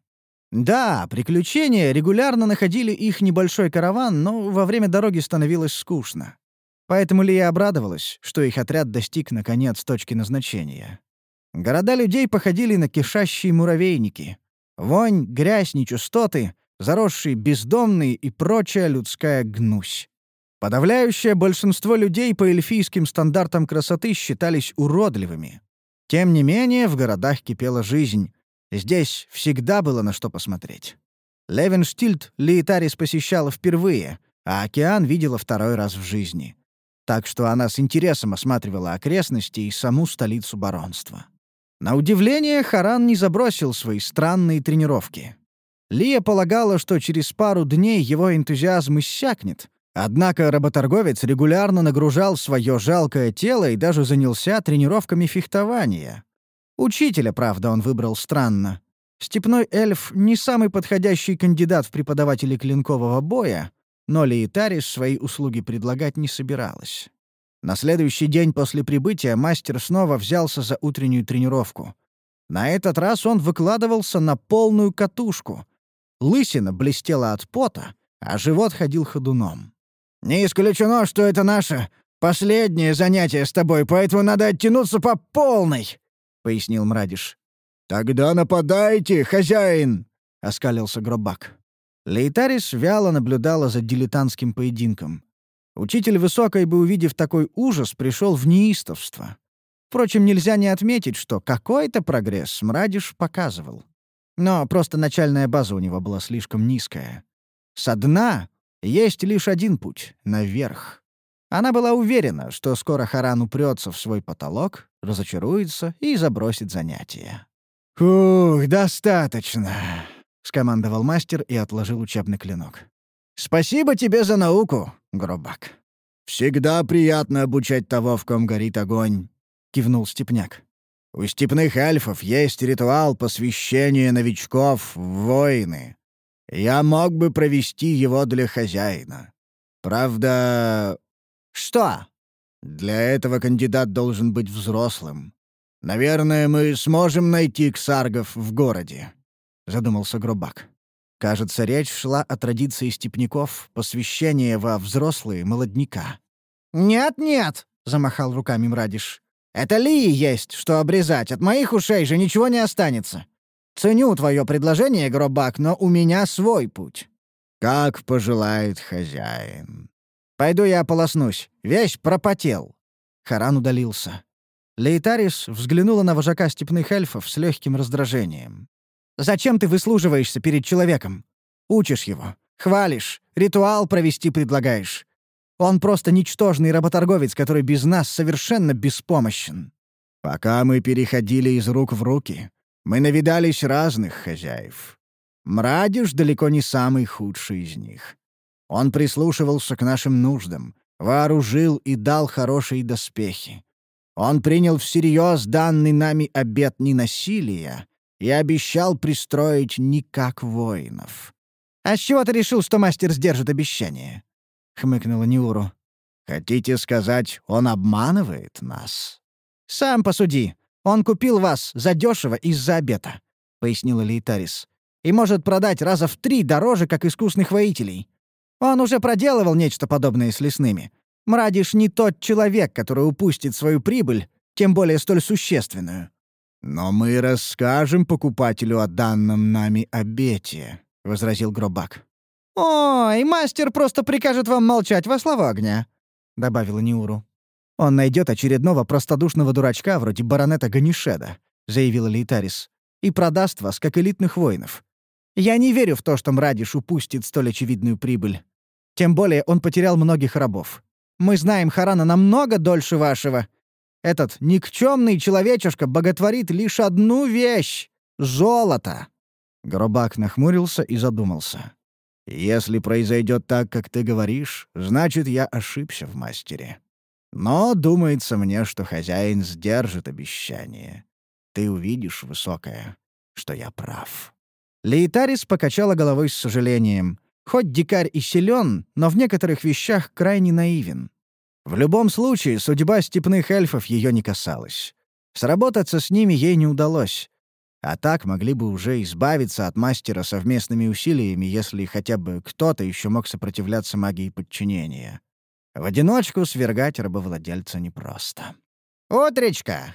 Да, приключения регулярно находили их небольшой караван, но во время дороги становилось скучно. Поэтому Лия обрадовалась, что их отряд достиг, наконец, точки назначения. Города людей походили на кишащие муравейники. Вонь, грязь, нечистоты, заросшие бездомные и прочая людская гнусь. Подавляющее большинство людей по эльфийским стандартам красоты считались уродливыми. Тем не менее, в городах кипела жизнь. Здесь всегда было на что посмотреть. Левенштильд Лейтарис посещала впервые, а океан видела второй раз в жизни. Так что она с интересом осматривала окрестности и саму столицу баронства. На удивление, Харан не забросил свои странные тренировки. Лия полагала, что через пару дней его энтузиазм иссякнет, однако работорговец регулярно нагружал свое жалкое тело и даже занялся тренировками фехтования. Учителя, правда, он выбрал странно. Степной эльф — не самый подходящий кандидат в преподаватели клинкового боя, но Лейтарис свои услуги предлагать не собиралась. На следующий день после прибытия мастер снова взялся за утреннюю тренировку. На этот раз он выкладывался на полную катушку. Лысина блестела от пота, а живот ходил ходуном. «Не исключено, что это наше последнее занятие с тобой, поэтому надо оттянуться по полной», — пояснил Мрадиш. «Тогда нападайте, хозяин!» — оскалился Гробак. Лейтарис вяло наблюдала за дилетантским поединком. Учитель Высокой бы, увидев такой ужас, пришел в неистовство. Впрочем, нельзя не отметить, что какой-то прогресс Мрадиш показывал. Но просто начальная база у него была слишком низкая. Со дна есть лишь один путь — наверх. Она была уверена, что скоро Харан упрется в свой потолок, разочаруется и забросит занятия. «Фух, достаточно!» — скомандовал мастер и отложил учебный клинок. «Спасибо тебе за науку, Гробак. «Всегда приятно обучать того, в ком горит огонь», — кивнул степняк. «У степных эльфов есть ритуал посвящения новичков в воины. Я мог бы провести его для хозяина. Правда...» «Что?» «Для этого кандидат должен быть взрослым. Наверное, мы сможем найти ксаргов в городе», — задумался Гробак. Кажется, речь шла о традиции степняков посвящения во взрослые молодняка. «Нет-нет», — замахал руками Мрадиш. «Это Лии есть, что обрезать. От моих ушей же ничего не останется. Ценю твое предложение, Гробак, но у меня свой путь». «Как пожелает хозяин». «Пойду я ополоснусь. Весь пропотел». Харан удалился. Лейтарис взглянула на вожака степных эльфов с легким раздражением. «Зачем ты выслуживаешься перед человеком? Учишь его, хвалишь, ритуал провести предлагаешь. Он просто ничтожный работорговец, который без нас совершенно беспомощен». «Пока мы переходили из рук в руки, мы навидались разных хозяев. Мрадиш далеко не самый худший из них. Он прислушивался к нашим нуждам, вооружил и дал хорошие доспехи. Он принял всерьез данный нами обет ненасилия и обещал пристроить не как воинов». «А с чего ты решил, что мастер сдержит обещание?» — хмыкнула Ниуру. «Хотите сказать, он обманывает нас?» «Сам посуди. Он купил вас задешево из-за обета», — пояснила Лейтарис. «И может продать раза в 3 дороже, как искусных воителей. Он уже проделывал нечто подобное с лесными. Мрадиш не тот человек, который упустит свою прибыль, тем более столь существенную». «Но мы расскажем покупателю о данном нами обете», — возразил Гробак. «Ой, мастер просто прикажет вам молчать во славу огня», — добавила Ниуру. «Он найдет очередного простодушного дурачка вроде баронета Ганишеда», — заявила Лейтарис, «и продаст вас, как элитных воинов. Я не верю в то, что Мрадиш упустит столь очевидную прибыль. Тем более он потерял многих рабов. Мы знаем Харана намного дольше вашего. Этот никчемный человечишка боготворит лишь одну вещь — золото». Гробак нахмурился и задумался. «Если произойдет так, как ты говоришь, значит, я ошибся в мастере. Но думается мне, что хозяин сдержит обещание. Ты увидишь, Высокая, что я прав». Лейтарис покачала головой с сожалением. Хоть дикарь и силен, но в некоторых вещах крайне наивен. В любом случае, судьба степных эльфов ее не касалась. Сработаться с ними ей не удалось. А так могли бы уже избавиться от мастера совместными усилиями, если хотя бы кто-то еще мог сопротивляться магии подчинения. В одиночку свергать рабовладельца непросто. «Утречка!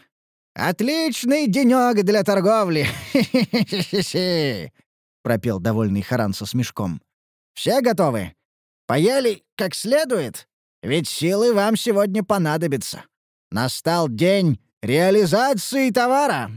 Отличный денёк для торговли! Хе-хе-хе-хе-хе!» — пропел довольный Харан со смешком. «Все готовы? Поели как следует? Ведь силы вам сегодня понадобятся. Настал день реализации товара!»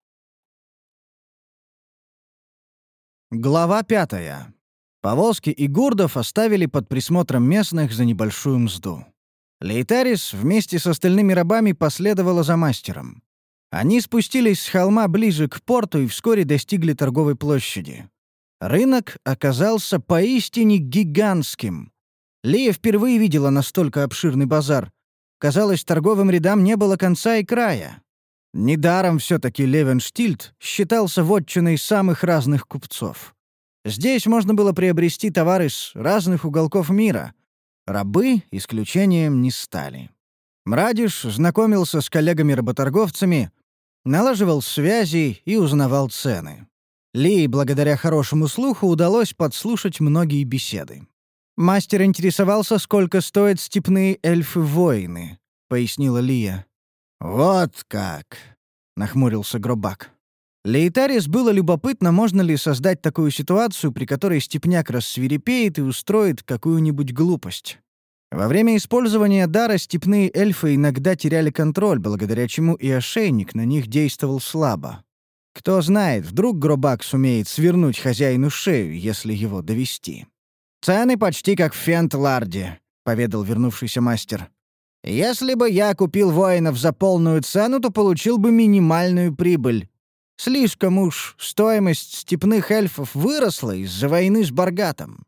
Глава 5. Повозки и гурдов оставили под присмотром местных за небольшую мзду. Лейтарис вместе с остальными рабами последовала за мастером. Они спустились с холма ближе к порту и вскоре достигли торговой площади. Рынок оказался поистине гигантским. Лия впервые видела настолько обширный базар. Казалось, торговым рядам не было конца и края. Недаром все-таки Левенштильд считался вотчиной самых разных купцов. Здесь можно было приобрести товары с разных уголков мира. Рабы исключением не стали. Мрадиш знакомился с коллегами-работорговцами, налаживал связи и узнавал цены. Лии, благодаря хорошему слуху, удалось подслушать многие беседы. «Мастер интересовался, сколько стоят степные эльфы-воины», — пояснила Лия. «Вот как!» — нахмурился Гробак. Лейтарис было любопытно, можно ли создать такую ситуацию, при которой степняк рассвирепеет и устроит какую-нибудь глупость. Во время использования дара степные эльфы иногда теряли контроль, благодаря чему и ошейник на них действовал слабо. Кто знает, вдруг Гробак сумеет свернуть хозяину шею, если его довести. «Цены почти как в Фент-Ларде», — поведал вернувшийся мастер. «Если бы я купил воинов за полную цену, то получил бы минимальную прибыль. Слишком уж стоимость степных эльфов выросла из-за войны с Баргатом.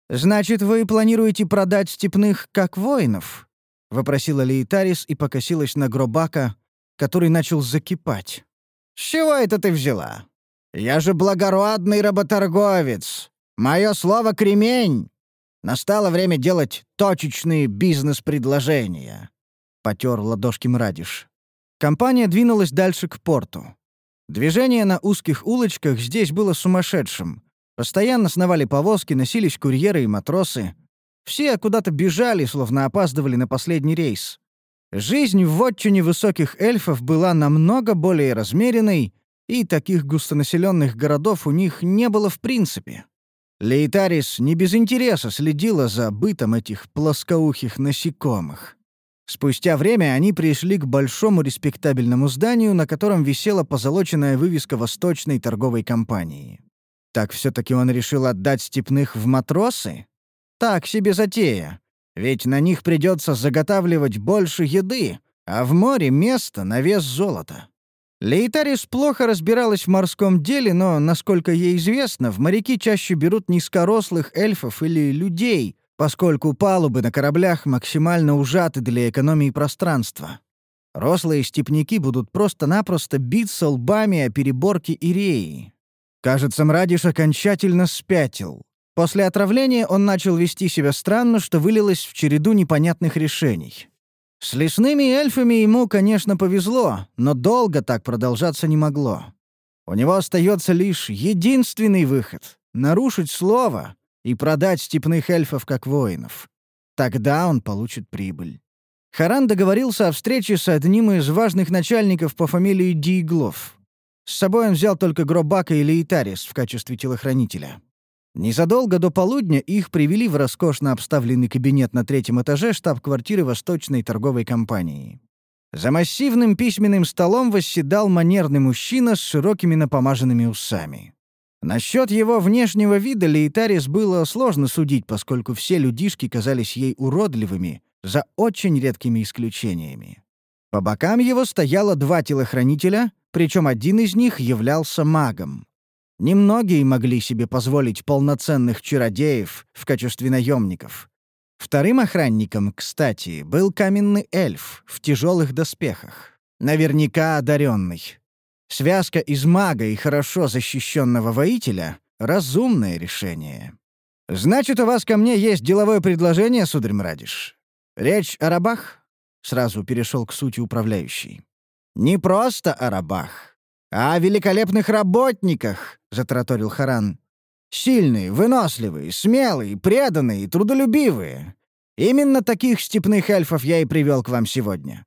«Значит, вы планируете продать степных как воинов?» — вопросила Лейтарис и покосилась на Гробака, который начал закипать. «С чего это ты взяла? Я же благородный работорговец. Мое слово — кремень. Настало время делать точечные бизнес-предложения», — потер ладошки Мрадиш. Компания двинулась дальше к порту. Движение на узких улочках здесь было сумасшедшим. Постоянно сновали повозки, носились курьеры и матросы. Все куда-то бежали, словно опаздывали на последний рейс. Жизнь в вотчине высоких эльфов была намного более размеренной, и таких густонаселенных городов у них не было в принципе. Лейтарис не без интереса следила за бытом этих плоскоухих насекомых. Спустя время они пришли к большому респектабельному зданию, на котором висела позолоченная вывеска Восточной торговой компании. Так все-таки он решил отдать степных в матросы? Так себе затея. Ведь на них придется заготавливать больше еды, а в море место на вес золота. Лейтарис плохо разбиралась в морском деле, но, насколько ей известно, в моряки чаще берут низкорослых эльфов или людей, поскольку палубы на кораблях максимально ужаты для экономии пространства. Рослые степняки будут просто-напросто биться лбами о переборки и реи. Кажется, Мрадиш окончательно спятил. После отравления он начал вести себя странно, что вылилось в череду непонятных решений. С лесными эльфами ему, конечно, повезло, но долго так продолжаться не могло. У него остается лишь единственный выход — нарушить слово и продать степных эльфов как воинов. Тогда он получит прибыль. Харан договорился о встрече с одним из важных начальников по фамилии Дииглов. С собой он взял только Гробака и Лейтарис в качестве телохранителя. Незадолго до полудня их привели в роскошно обставленный кабинет на 3-м этаже штаб-квартиры Восточной торговой компании. За массивным письменным столом восседал манерный мужчина с широкими напомаженными усами. Насчет его внешнего вида Лейтарис было сложно судить, поскольку все людишки казались ей уродливыми, за очень редкими исключениями. По бокам его стояло 2 телохранителя, причем один из них являлся магом. Немногие могли себе позволить полноценных чародеев в качестве наемников. Вторым охранником, кстати, был каменный эльф в тяжелых доспехах. Наверняка одаренный. Связка из мага и хорошо защищенного воителя — разумное решение. «Значит, у вас ко мне есть деловое предложение, сударь Мрадиш? Речь о рабах?» — сразу перешел к сути управляющий. «Не просто о рабах, а о великолепных работниках», — затараторил Харан. «Сильные, выносливые, смелые, преданные, трудолюбивые. Именно таких степных эльфов я и привел к вам сегодня.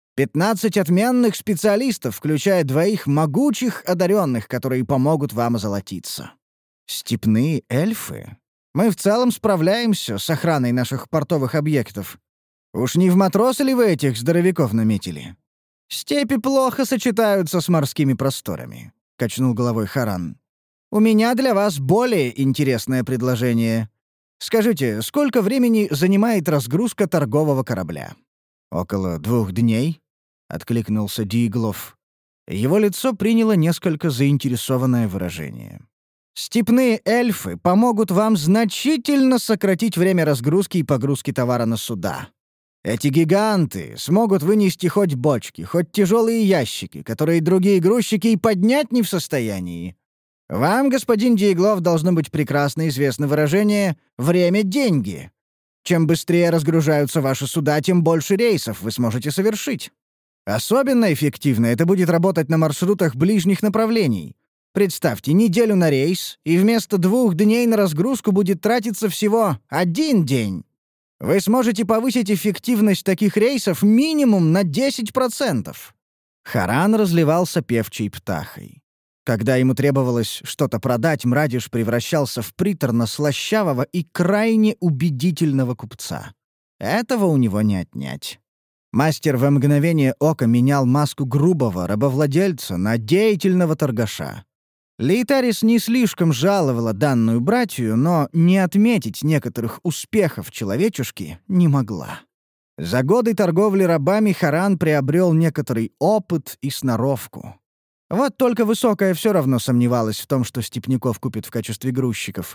15 отменных специалистов, включая 2 могучих одаренных, которые помогут вам озолотиться». «Степные эльфы? Мы в целом справляемся с охраной наших портовых объектов. Уж не в матросы ли вы этих здоровяков наметили?» «Степи плохо сочетаются с морскими просторами», — качнул головой Харан. «У меня для вас более интересное предложение. Скажите, сколько времени занимает разгрузка торгового корабля?» «Около 2 дней», — откликнулся Дииглов. Его лицо приняло несколько заинтересованное выражение. «Степные эльфы помогут вам значительно сократить время разгрузки и погрузки товара на суда. Эти гиганты смогут вынести хоть бочки, хоть тяжелые ящики, которые другие грузчики и поднять не в состоянии. Вам, господин Дииглов, должно быть прекрасно известно выражение «время — деньги». Чем быстрее разгружаются ваши суда, тем больше рейсов вы сможете совершить. Особенно эффективно это будет работать на маршрутах ближних направлений. Представьте, неделю на рейс, и вместо 2 дней на разгрузку будет тратиться всего 1 день. Вы сможете повысить эффективность таких рейсов минимум на 10%. Харан разливался певчей птахой. Когда ему требовалось что-то продать, Мрадиш превращался в приторно-слащавого и крайне убедительного купца. Этого у него не отнять. Мастер во мгновение ока менял маску грубого рабовладельца на деятельного торгаша. Лейтарис не слишком жаловала данную братью, но не отметить некоторых успехов человечушки не могла. За годы торговли рабами Харан приобрел некоторый опыт и сноровку. Вот только Высокая все равно сомневалась в том, что степняков купит в качестве грузчиков.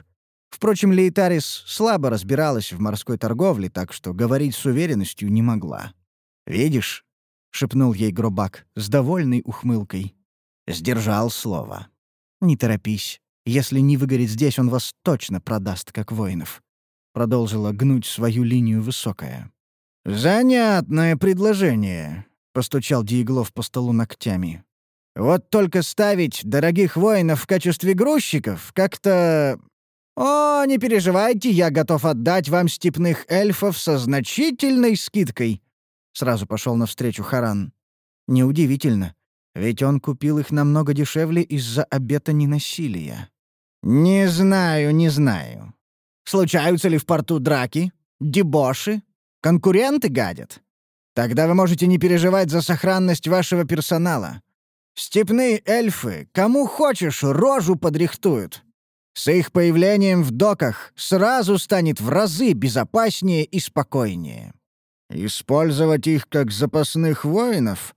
Впрочем, Лейтарис слабо разбиралась в морской торговле, так что говорить с уверенностью не могла. «Видишь?» — шепнул ей Гробак с довольной ухмылкой. Сдержал слово. «Не торопись. Если не выгорит здесь, он вас точно продаст, как воинов», — продолжила гнуть свою линию Высокая. «Занятное предложение», — постучал Диеглов по столу ногтями. «Вот только ставить дорогих воинов в качестве грузчиков как-то... О, не переживайте, я готов отдать вам степных эльфов со значительной скидкой», — сразу пошел навстречу Харан. Неудивительно, ведь он купил их намного дешевле из-за обета ненасилия. «Не знаю, не знаю. Случаются ли в порту драки? Дебоши? Конкуренты гадят? Тогда вы можете не переживать за сохранность вашего персонала. Степные эльфы, кому хочешь, рожу подрихтуют. С их появлением в доках сразу станет в разы безопаснее и спокойнее. Использовать их как запасных воинов?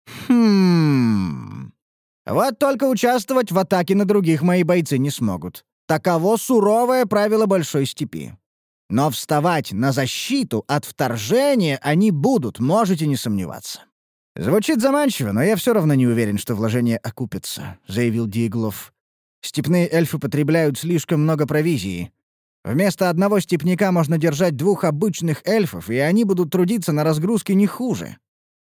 Вот только участвовать в атаке на других мои бойцы не смогут. Таково суровое правило Большой Степи. Но вставать на защиту от вторжения они будут, можете не сомневаться. «Звучит заманчиво, но я все равно не уверен, что вложение окупится», — заявил Диеглов. «Степные эльфы потребляют слишком много провизии. Вместо одного степняка можно держать 2 обычных эльфов, и они будут трудиться на разгрузке не хуже.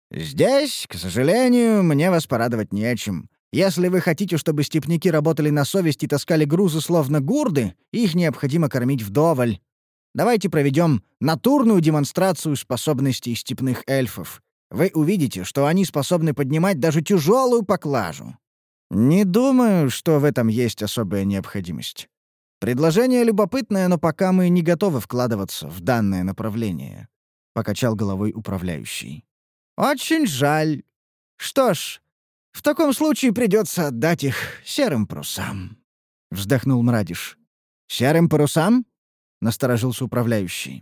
Здесь, к сожалению, мне вас порадовать нечем. Если вы хотите, чтобы степняки работали на совесть и таскали грузы словно гурды, их необходимо кормить вдоволь. Давайте проведем натурную демонстрацию способностей степных эльфов. Вы увидите, что они способны поднимать даже тяжелую поклажу. Не думаю, что в этом есть особая необходимость. Предложение любопытное, но пока мы не готовы вкладываться в данное направление», — покачал головой управляющий. «Очень жаль. Что ж, в таком случае придется отдать их серым парусам», — вздохнул Мрадиш. «Серым парусам?» — насторожился управляющий.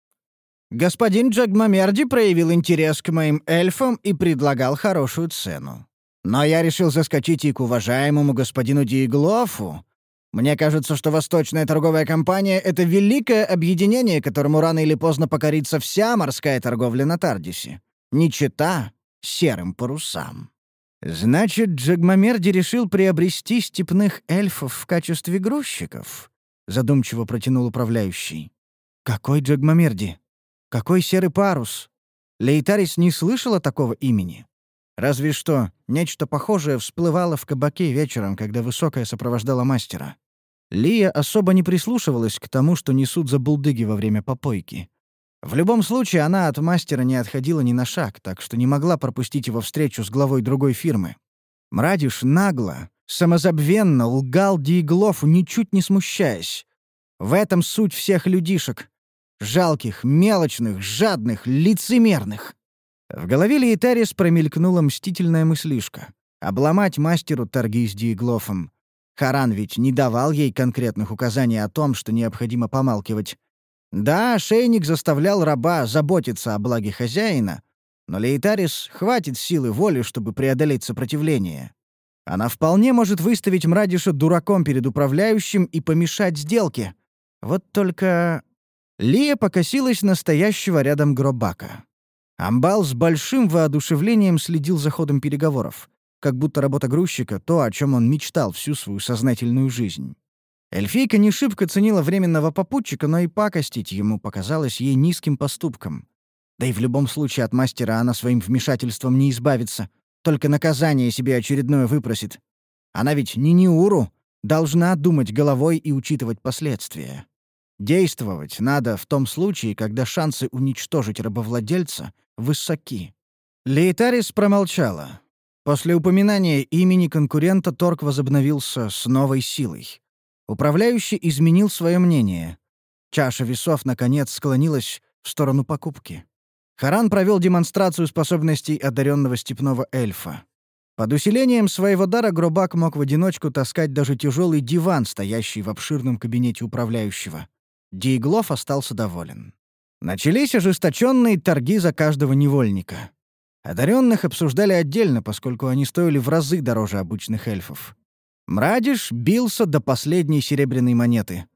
«Господин Джагмамерди проявил интерес к моим эльфам и предлагал хорошую цену. Но я решил заскочить и к уважаемому господину Диеглофу. Мне кажется, что Восточная торговая компания — это великое объединение, которому рано или поздно покорится вся морская торговля на Тардисе. Не чета серым парусам». «Значит, Джагмамерди решил приобрести степных эльфов в качестве грузчиков?» — задумчиво протянул управляющий. «Какой Джагмамерди? Какой серый парус?» Лейтарис не слышала такого имени. Разве что нечто похожее всплывало в кабаке вечером, когда Высокая сопровождала мастера. Лия особо не прислушивалась к тому, что несут за булдыги во время попойки. В любом случае, она от мастера не отходила ни на шаг, так что не могла пропустить его встречу с главой другой фирмы. Мрадиш нагло, самозабвенно лгал Диеглофу, ничуть не смущаясь. В этом суть всех людишек. Жалких, мелочных, жадных, лицемерных. В голове Лейтарис промелькнула мстительная мыслишка — обломать мастеру торги с Диеглофом. Харан ведь не давал ей конкретных указаний о том, что необходимо помалкивать. Да, ошейник заставлял раба заботиться о благе хозяина, но Лейтарис хватит силы воли, чтобы преодолеть сопротивление. Она вполне может выставить Мрадиша дураком перед управляющим и помешать сделке. Вот только... Лия покосилась на стоящего рядом Гробака. Амбал с большим воодушевлением следил за ходом переговоров, как будто работа грузчика — то, о чем он мечтал всю свою сознательную жизнь. Эльфийка не шибко ценила временного попутчика, но и пакостить ему показалось ей низким поступком. Да и в любом случае от мастера она своим вмешательством не избавится, только наказание себе очередное выпросит. Она ведь не Ниуру, должна думать головой и учитывать последствия. Действовать надо в том случае, когда шансы уничтожить рабовладельца высоки. Лейтарис промолчала. После упоминания имени конкурента торг возобновился с новой силой. Управляющий изменил свое мнение. Чаша весов, наконец, склонилась в сторону покупки. Харан провел демонстрацию способностей одаренного степного эльфа. Под усилением своего дара Гробак мог в одиночку таскать даже тяжелый диван, стоящий в обширном кабинете управляющего. Диеглов остался доволен. Начались ожесточенные торги за каждого невольника. Одаренных обсуждали отдельно, поскольку они стоили в разы дороже обычных эльфов. Мрадиш бился до последней серебряной монеты.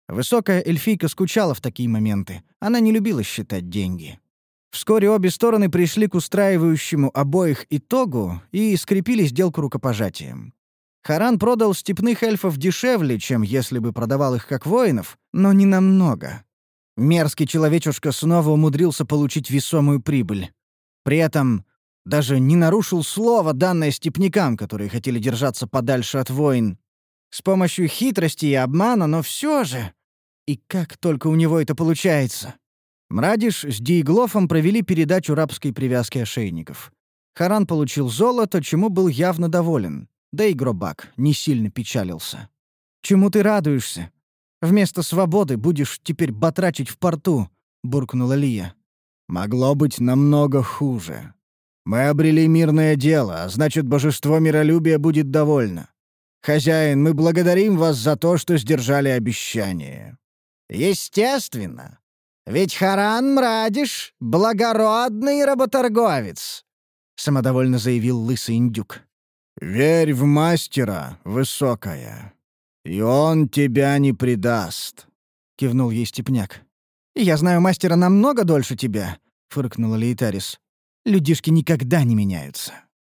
Высокая эльфийка скучала в такие моменты. Она не любила считать деньги. Вскоре обе стороны пришли к устраивающему обоих итогу и скрепили сделку рукопожатием. Харан продал степных эльфов дешевле, чем если бы продавал их как воинов, но не намного. Мерзкий человечушка снова умудрился получить весомую прибыль. При этом даже не нарушил слово, данное степнякам, которые хотели держаться подальше от войн. С помощью хитрости и обмана, но все же. И как только у него это получается. Мрадиш с Диеглофом провели передачу рабской привязки ошейников. Харан получил золото, чему был явно доволен. Да и Гробак не сильно печалился. «Чему ты радуешься? Вместо свободы будешь теперь батрачить в порту», — буркнула Лия. «Могло быть намного хуже. Мы обрели мирное дело, а значит, божество миролюбия будет довольно. Хозяин, мы благодарим вас за то, что сдержали обещание». «Естественно. Ведь Харан Мрадиш — благородный работорговец», — самодовольно заявил лысый индюк. «Верь в мастера, высокая, и он тебя не предаст», — кивнул ей степняк. «Я знаю мастера намного дольше тебя», — фыркнула Лейтарис. «Людишки никогда не меняются».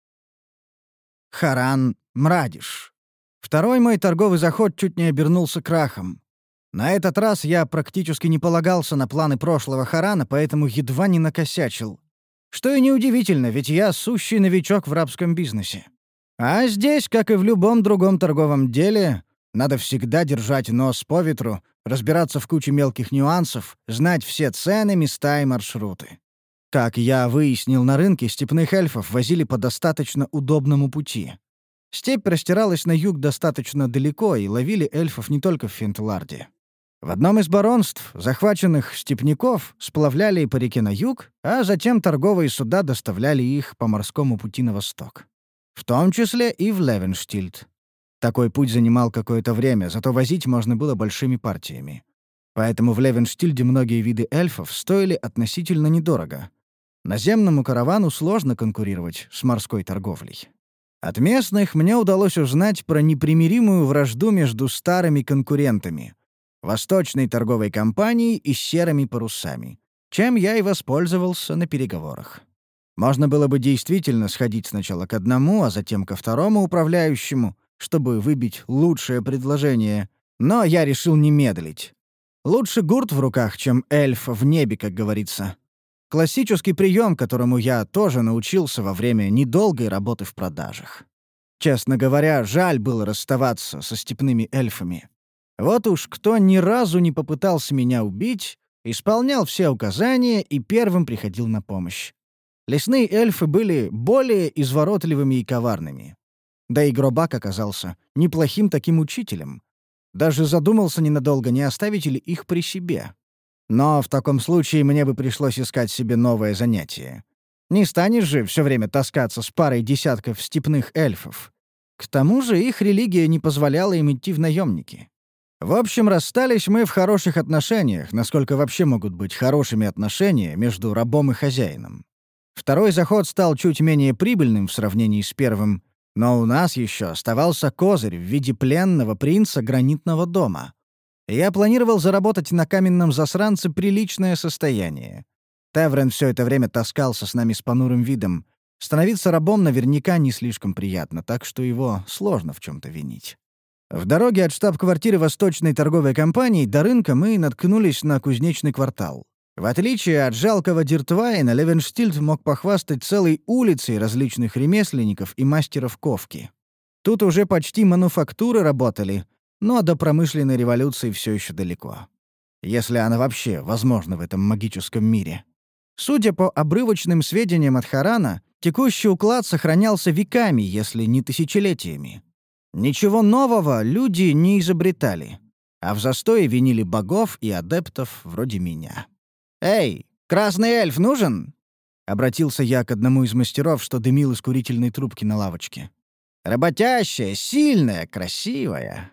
Харан Мрадиш. Второй мой торговый заход чуть не обернулся крахом. На этот раз я практически не полагался на планы прошлого Харана, поэтому едва не накосячил. Что и неудивительно, ведь я сущий новичок в рабском бизнесе. А здесь, как и в любом другом торговом деле, надо всегда держать нос по ветру, разбираться в куче мелких нюансов, знать все цены, места и маршруты. Как я выяснил на рынке, степных эльфов возили по достаточно удобному пути. Степь простиралась на юг достаточно далеко, и ловили эльфов не только в Финтларде. В одном из баронств, захваченных степняков, сплавляли по реке на юг, а затем торговые суда доставляли их по морскому пути на восток. В том числе и в Левенштильд. Такой путь занимал какое-то время, зато возить можно было большими партиями. Поэтому в Левенштильде многие виды эльфов стоили относительно недорого. Наземному каравану сложно конкурировать с морской торговлей. От местных мне удалось узнать про непримиримую вражду между старыми конкурентами — Восточной торговой компанией и серыми парусами, чем я и воспользовался на переговорах. Можно было бы действительно сходить сначала к одному, а затем ко второму управляющему, чтобы выбить лучшее предложение, но я решил не медлить. Лучше гурт в руках, чем эльф в небе, как говорится. Классический прием, которому я тоже научился во время недолгой работы в продажах. Честно говоря, жаль было расставаться со степными эльфами. Вот уж кто ни разу не попытался меня убить, исполнял все указания и первым приходил на помощь. Лесные эльфы были более изворотливыми и коварными. Да и Гробак оказался неплохим таким учителем. Даже задумался ненадолго, не оставить ли их при себе. Но в таком случае мне бы пришлось искать себе новое занятие. Не станешь же все время таскаться с парой десятков степных эльфов. К тому же их религия не позволяла им идти в наемники. В общем, расстались мы в хороших отношениях, насколько вообще могут быть хорошими отношения между рабом и хозяином. Второй заход стал чуть менее прибыльным в сравнении с первым, но у нас еще оставался козырь в виде пленного принца гранитного дома. Я планировал заработать на каменном засранце приличное состояние. Теврен все это время таскался с нами с понурым видом. Становиться рабом наверняка не слишком приятно, так что его сложно в чем-то винить. В дороге от штаб-квартиры Восточной торговой компании до рынка мы наткнулись на кузнечный квартал. В отличие от жалкого Диртвайна, Левенштильд мог похвастать целой улицей различных ремесленников и мастеров ковки. Тут уже почти мануфактуры работали, но до промышленной революции все еще далеко. Если она вообще возможна в этом магическом мире. Судя по обрывочным сведениям от Харана, текущий уклад сохранялся веками, если не тысячелетиями. Ничего нового люди не изобретали, а в застое винили богов и адептов вроде меня. «Эй, красный эльф нужен?» — обратился я к одному из мастеров, что дымил из курительной трубки на лавочке. «Работящая, сильная, красивая».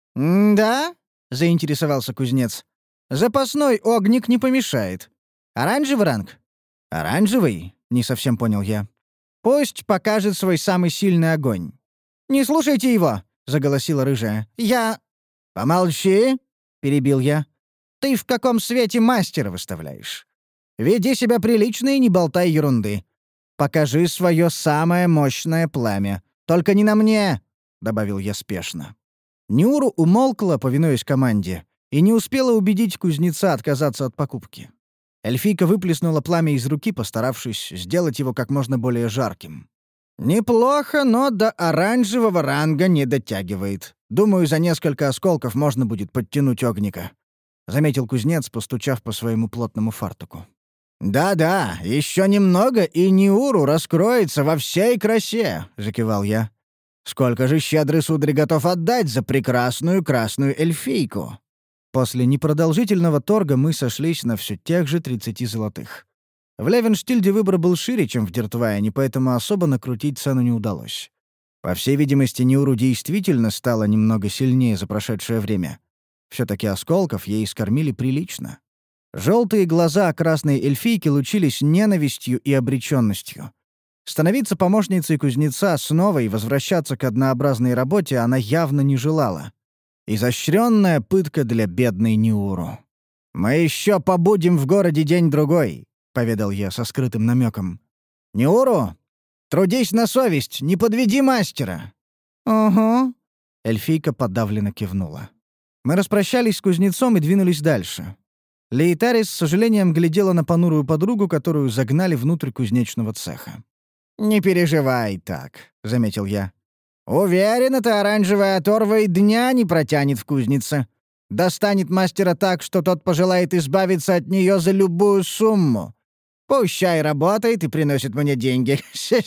«Да?» — заинтересовался кузнец. «Запасной огник не помешает. Оранжевый ранг?» «Оранжевый?» — не совсем понял я. «Пусть покажет свой самый сильный огонь». «Не слушайте его!» — заголосила рыжая. «Я...» «Помолчи! перебил я. «Ты в каком свете мастера выставляешь? Веди себя прилично и не болтай ерунды. Покажи свое самое мощное пламя. Только не на мне!» — добавил я спешно. Ниуру умолкла, повинуясь команде, и не успела убедить кузнеца отказаться от покупки. Эльфийка выплеснула пламя из руки, постаравшись сделать его как можно более жарким. «Неплохо, но до оранжевого ранга не дотягивает. Думаю, за несколько осколков можно будет подтянуть огника», — заметил кузнец, постучав по своему плотному фартуку. «Да-да, еще немного, и Ниуру раскроется во всей красе», — закивал я. «Сколько же щедрый сударь готов отдать за прекрасную красную эльфийку?» После непродолжительного торга мы сошлись на все тех же 30 золотых. В Левенштильде выбор был шире, чем в Диртвайне, поэтому особо накрутить цену не удалось. По всей видимости, Ниуру действительно стала немного сильнее за прошедшее время. Все-таки осколков ей скормили прилично. Желтые глаза красной эльфийки лучились ненавистью и обреченностью. Становиться помощницей кузнеца снова и возвращаться к однообразной работе она явно не желала. Изощренная пытка для бедной Ниуру. «Мы еще побудем в городе день-другой», — поведал я со скрытым намеком. «Ниуру, трудись на совесть, не подведи мастера». «Угу», — эльфийка подавленно кивнула. Мы распрощались с кузнецом и двинулись дальше. Лейтарис с сожалением глядела на понурую подругу, которую загнали внутрь кузнечного цеха. «Не переживай так», — заметил я. «Уверен, эта оранжевая оторва и дня не протянет в кузнице. Достанет мастера так, что тот пожелает избавиться от нее за любую сумму. Пущай работает и приносит мне деньги.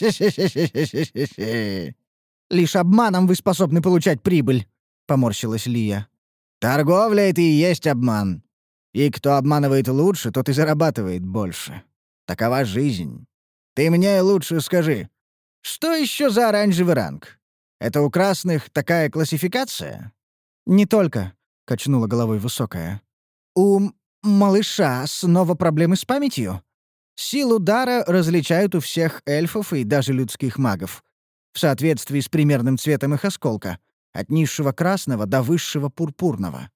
Лишь обманом вы способны получать прибыль», — поморщилась Лия. «Торговля — это и есть обман. И кто обманывает лучше, тот и зарабатывает больше. Такова жизнь. Ты мне лучше скажи, что еще за оранжевый ранг? Это у красных такая классификация?» «Не только», — качнула головой высокая. «У малыша снова проблемы с памятью. Силу дара различают у всех эльфов и даже людских магов, в соответствии с примерным цветом их осколка, от низшего красного до высшего пурпурного.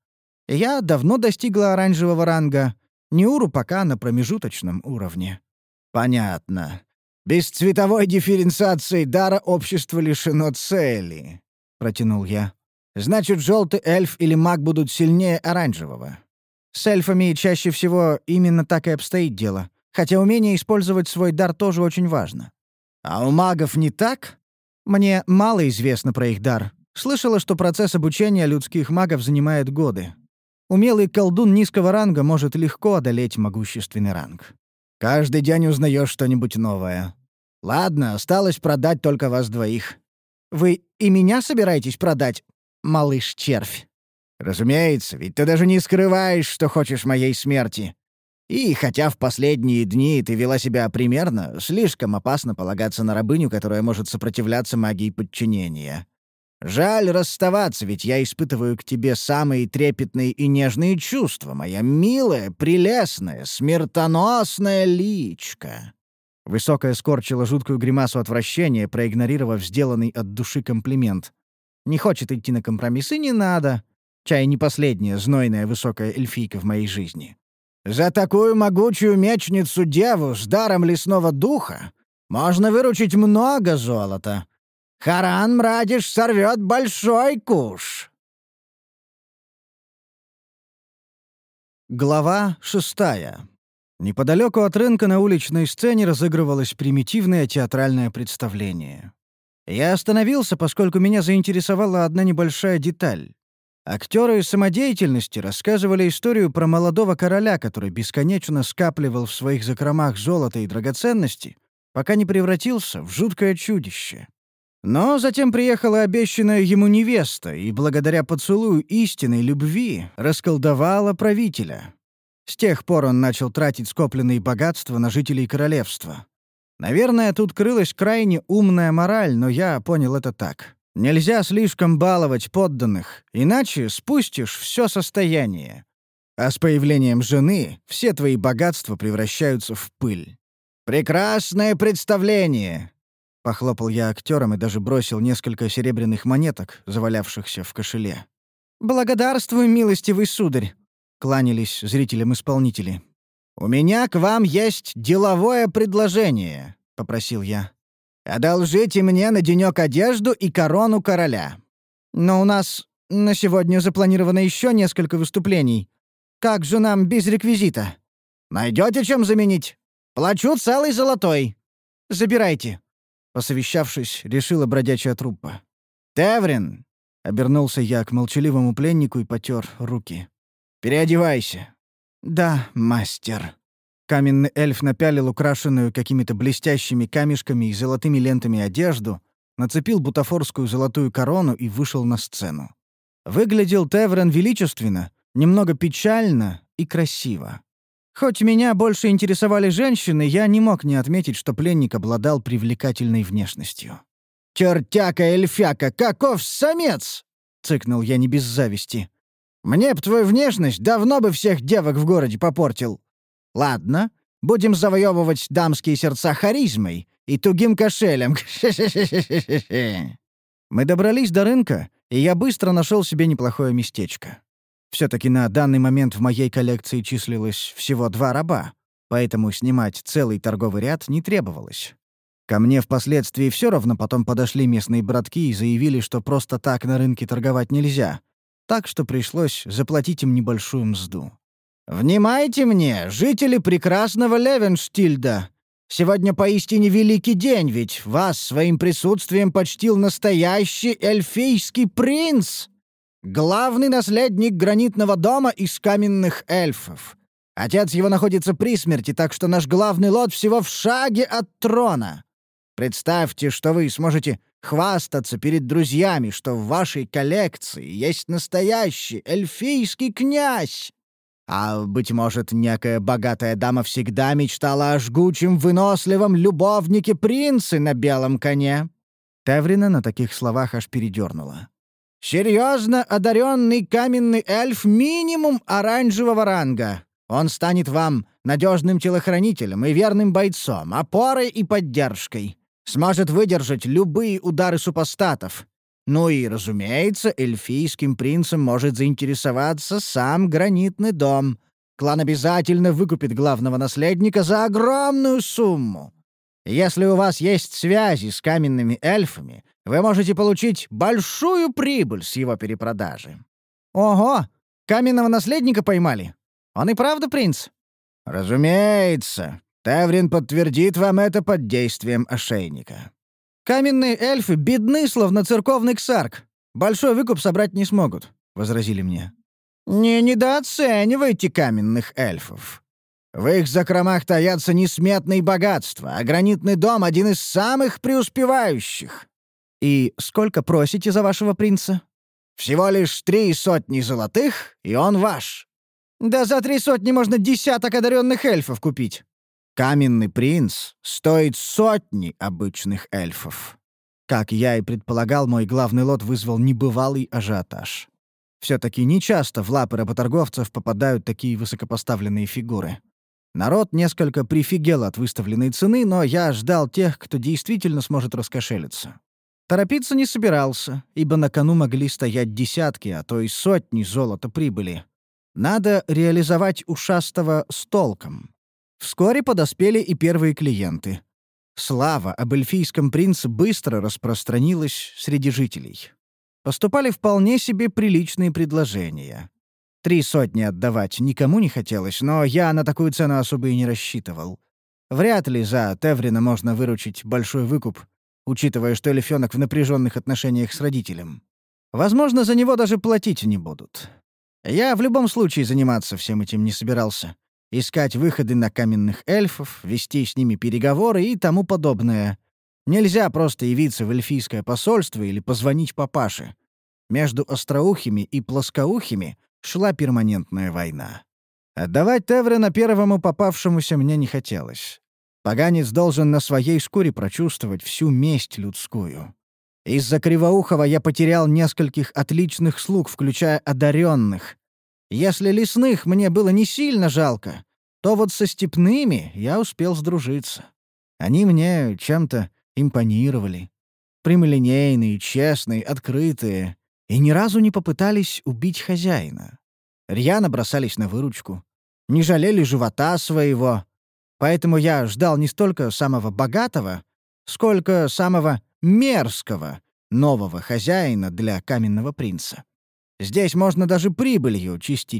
Я давно достигла оранжевого ранга, Ниуру пока на промежуточном уровне». «Понятно. Без цветовой дифференциации дара общество лишено цели», — протянул я. «Значит, желтый эльф или маг будут сильнее оранжевого». «С эльфами чаще всего именно так и обстоит дело, хотя умение использовать свой дар тоже очень важно». «А у магов не так?» «Мне мало известно про их дар. Слышала, что процесс обучения людских магов занимает годы. Умелый колдун низкого ранга может легко одолеть могущественный ранг». «Каждый день узнаешь что-нибудь новое. Ладно, осталось продать только вас двоих». «Вы и меня собираетесь продать, малыш-червь?» «Разумеется, ведь ты даже не скрываешь, что хочешь моей смерти. И хотя в последние дни ты вела себя примерно, слишком опасно полагаться на рабыню, которая может сопротивляться магии подчинения. Жаль расставаться, ведь я испытываю к тебе самые трепетные и нежные чувства, моя милая, прелестная, смертоносная личка». Высокая скорчила жуткую гримасу отвращения, проигнорировав сделанный от души комплимент. «Не хочет идти на компромиссы, не надо. Чай не последняя знойная высокая эльфийка в моей жизни. За такую могучую мечницу-деву с даром лесного духа можно выручить много золота. Харан Мрадиш сорвет большой куш». Глава 6. Неподалеку от рынка на уличной сцене разыгрывалось примитивное театральное представление. Я остановился, поскольку меня заинтересовала одна небольшая деталь. Актеры самодеятельности рассказывали историю про молодого короля, который бесконечно скапливал в своих закромах золото и драгоценности, пока не превратился в жуткое чудище. Но затем приехала обещанная ему невеста и, благодаря поцелую истинной любви, расколдовала правителя. С тех пор он начал тратить скопленные богатства на жителей королевства. Наверное, тут крылась крайне умная мораль, но я понял это так. Нельзя слишком баловать подданных, иначе спустишь все состояние. А с появлением жены все твои богатства превращаются в пыль. «Прекрасное представление!» — похлопал я актером и даже бросил несколько серебряных монеток, завалявшихся в кошеле. «Благодарствуй, милостивый сударь», — кланялись зрителям-исполнители. «У меня к вам есть деловое предложение», — попросил я. «Одолжите мне на денёк одежду и корону короля. Но у нас на сегодня запланировано еще несколько выступлений. Как же нам без реквизита? Найдете чем заменить? Плачу целый золотой. Забирайте». Посовещавшись, решила бродячая труппа. «Теврин!» — обернулся я к молчаливому пленнику и потер руки. «Переодевайся». «Да, мастер». Каменный эльф напялил украшенную какими-то блестящими камешками и золотыми лентами одежду, нацепил бутафорскую золотую корону и вышел на сцену. Выглядел Теврен величественно, немного печально и красиво. Хоть меня больше интересовали женщины, я не мог не отметить, что пленник обладал привлекательной внешностью. «Чертяка-эльфяка, каков самец!» — цыкнул я не без зависти. «Мне б твою внешность давно бы всех девок в городе попортил. Ладно, будем завоевывать дамские сердца харизмой и тугим кошелем. Мы добрались до рынка, и я быстро нашел себе неплохое местечко. Все-таки на данный момент в моей коллекции числилось всего 2 раба, поэтому снимать целый торговый ряд не требовалось. Ко мне впоследствии все равно потом подошли местные братки и заявили, что просто так на рынке торговать нельзя, так что пришлось заплатить им небольшую мзду. «Внимайте мне, жители прекрасного Левенштильда! Сегодня поистине великий день, ведь вас своим присутствием почтил настоящий эльфийский принц! Главный наследник гранитного дома из каменных эльфов. Отец его находится при смерти, так что наш главный лот всего в шаге от трона. Представьте, что вы сможете хвастаться перед друзьями, что в вашей коллекции есть настоящий эльфийский князь. А, быть может, некая богатая дама всегда мечтала о жгучем, выносливом любовнике-принце на белом коне». Теврина на таких словах аж передернула. «Серьезно одаренный каменный эльф минимум оранжевого ранга. Он станет вам надежным телохранителем и верным бойцом, опорой и поддержкой. Сможет выдержать любые удары супостатов. Ну и, разумеется, эльфийским принцем может заинтересоваться сам гранитный дом. Клан обязательно выкупит главного наследника за огромную сумму. Если у вас есть связи с каменными эльфами, вы можете получить большую прибыль с его перепродажи». «Ого! Каменного наследника поймали? Он и правда принц?» «Разумеется. Теврин подтвердит вам это под действием ошейника». «Каменные эльфы бедны, словно церковный ксарк. Большой выкуп собрать не смогут», — возразили мне. «Не недооценивайте каменных эльфов. В их закромах таятся несметные богатства, а гранитный дом — один из самых преуспевающих». «И сколько просите за вашего принца?» «Всего лишь 3 сотни золотых, и он ваш». «Да за 3 сотни можно десяток одаренных эльфов купить». «Каменный принц стоит сотни обычных эльфов». Как я и предполагал, мой главный лот вызвал небывалый ажиотаж. Все-таки нечасто в лапы работорговцев попадают такие высокопоставленные фигуры. Народ несколько прифигел от выставленной цены, но я ждал тех, кто действительно сможет раскошелиться. Торопиться не собирался, ибо на кону могли стоять десятки, а то и сотни золота прибыли. Надо реализовать ушастого с толком. Вскоре подоспели и первые клиенты. Слава об эльфийском принце быстро распространилась среди жителей. Поступали вполне себе приличные предложения. 3 сотни отдавать никому не хотелось, но я на такую цену особо и не рассчитывал. Вряд ли за Теврина можно выручить большой выкуп, учитывая, что эльфёнок в напряженных отношениях с родителем. Возможно, за него даже платить не будут. Я в любом случае заниматься всем этим не собирался. Искать выходы на каменных эльфов, вести с ними переговоры и тому подобное. Нельзя просто явиться в эльфийское посольство или позвонить папаше. Между остроухими и плоскоухими шла перманентная война. Отдавать Теврина первому попавшемуся мне не хотелось. Поганец должен на своей шкуре прочувствовать всю месть людскую. Из-за Кривоухова я потерял нескольких отличных слуг, включая одаренных. Если лесных мне было не сильно жалко, то вот со степными я успел сдружиться. Они мне чем-то импонировали. Прямолинейные, честные, открытые. и ни разу не попытались убить хозяина. Рьяно бросались на выручку, не жалели живота своего. Поэтому я ждал не столько самого богатого, сколько самого мерзкого нового хозяина для Каменного принца. Здесь можно даже прибылью частично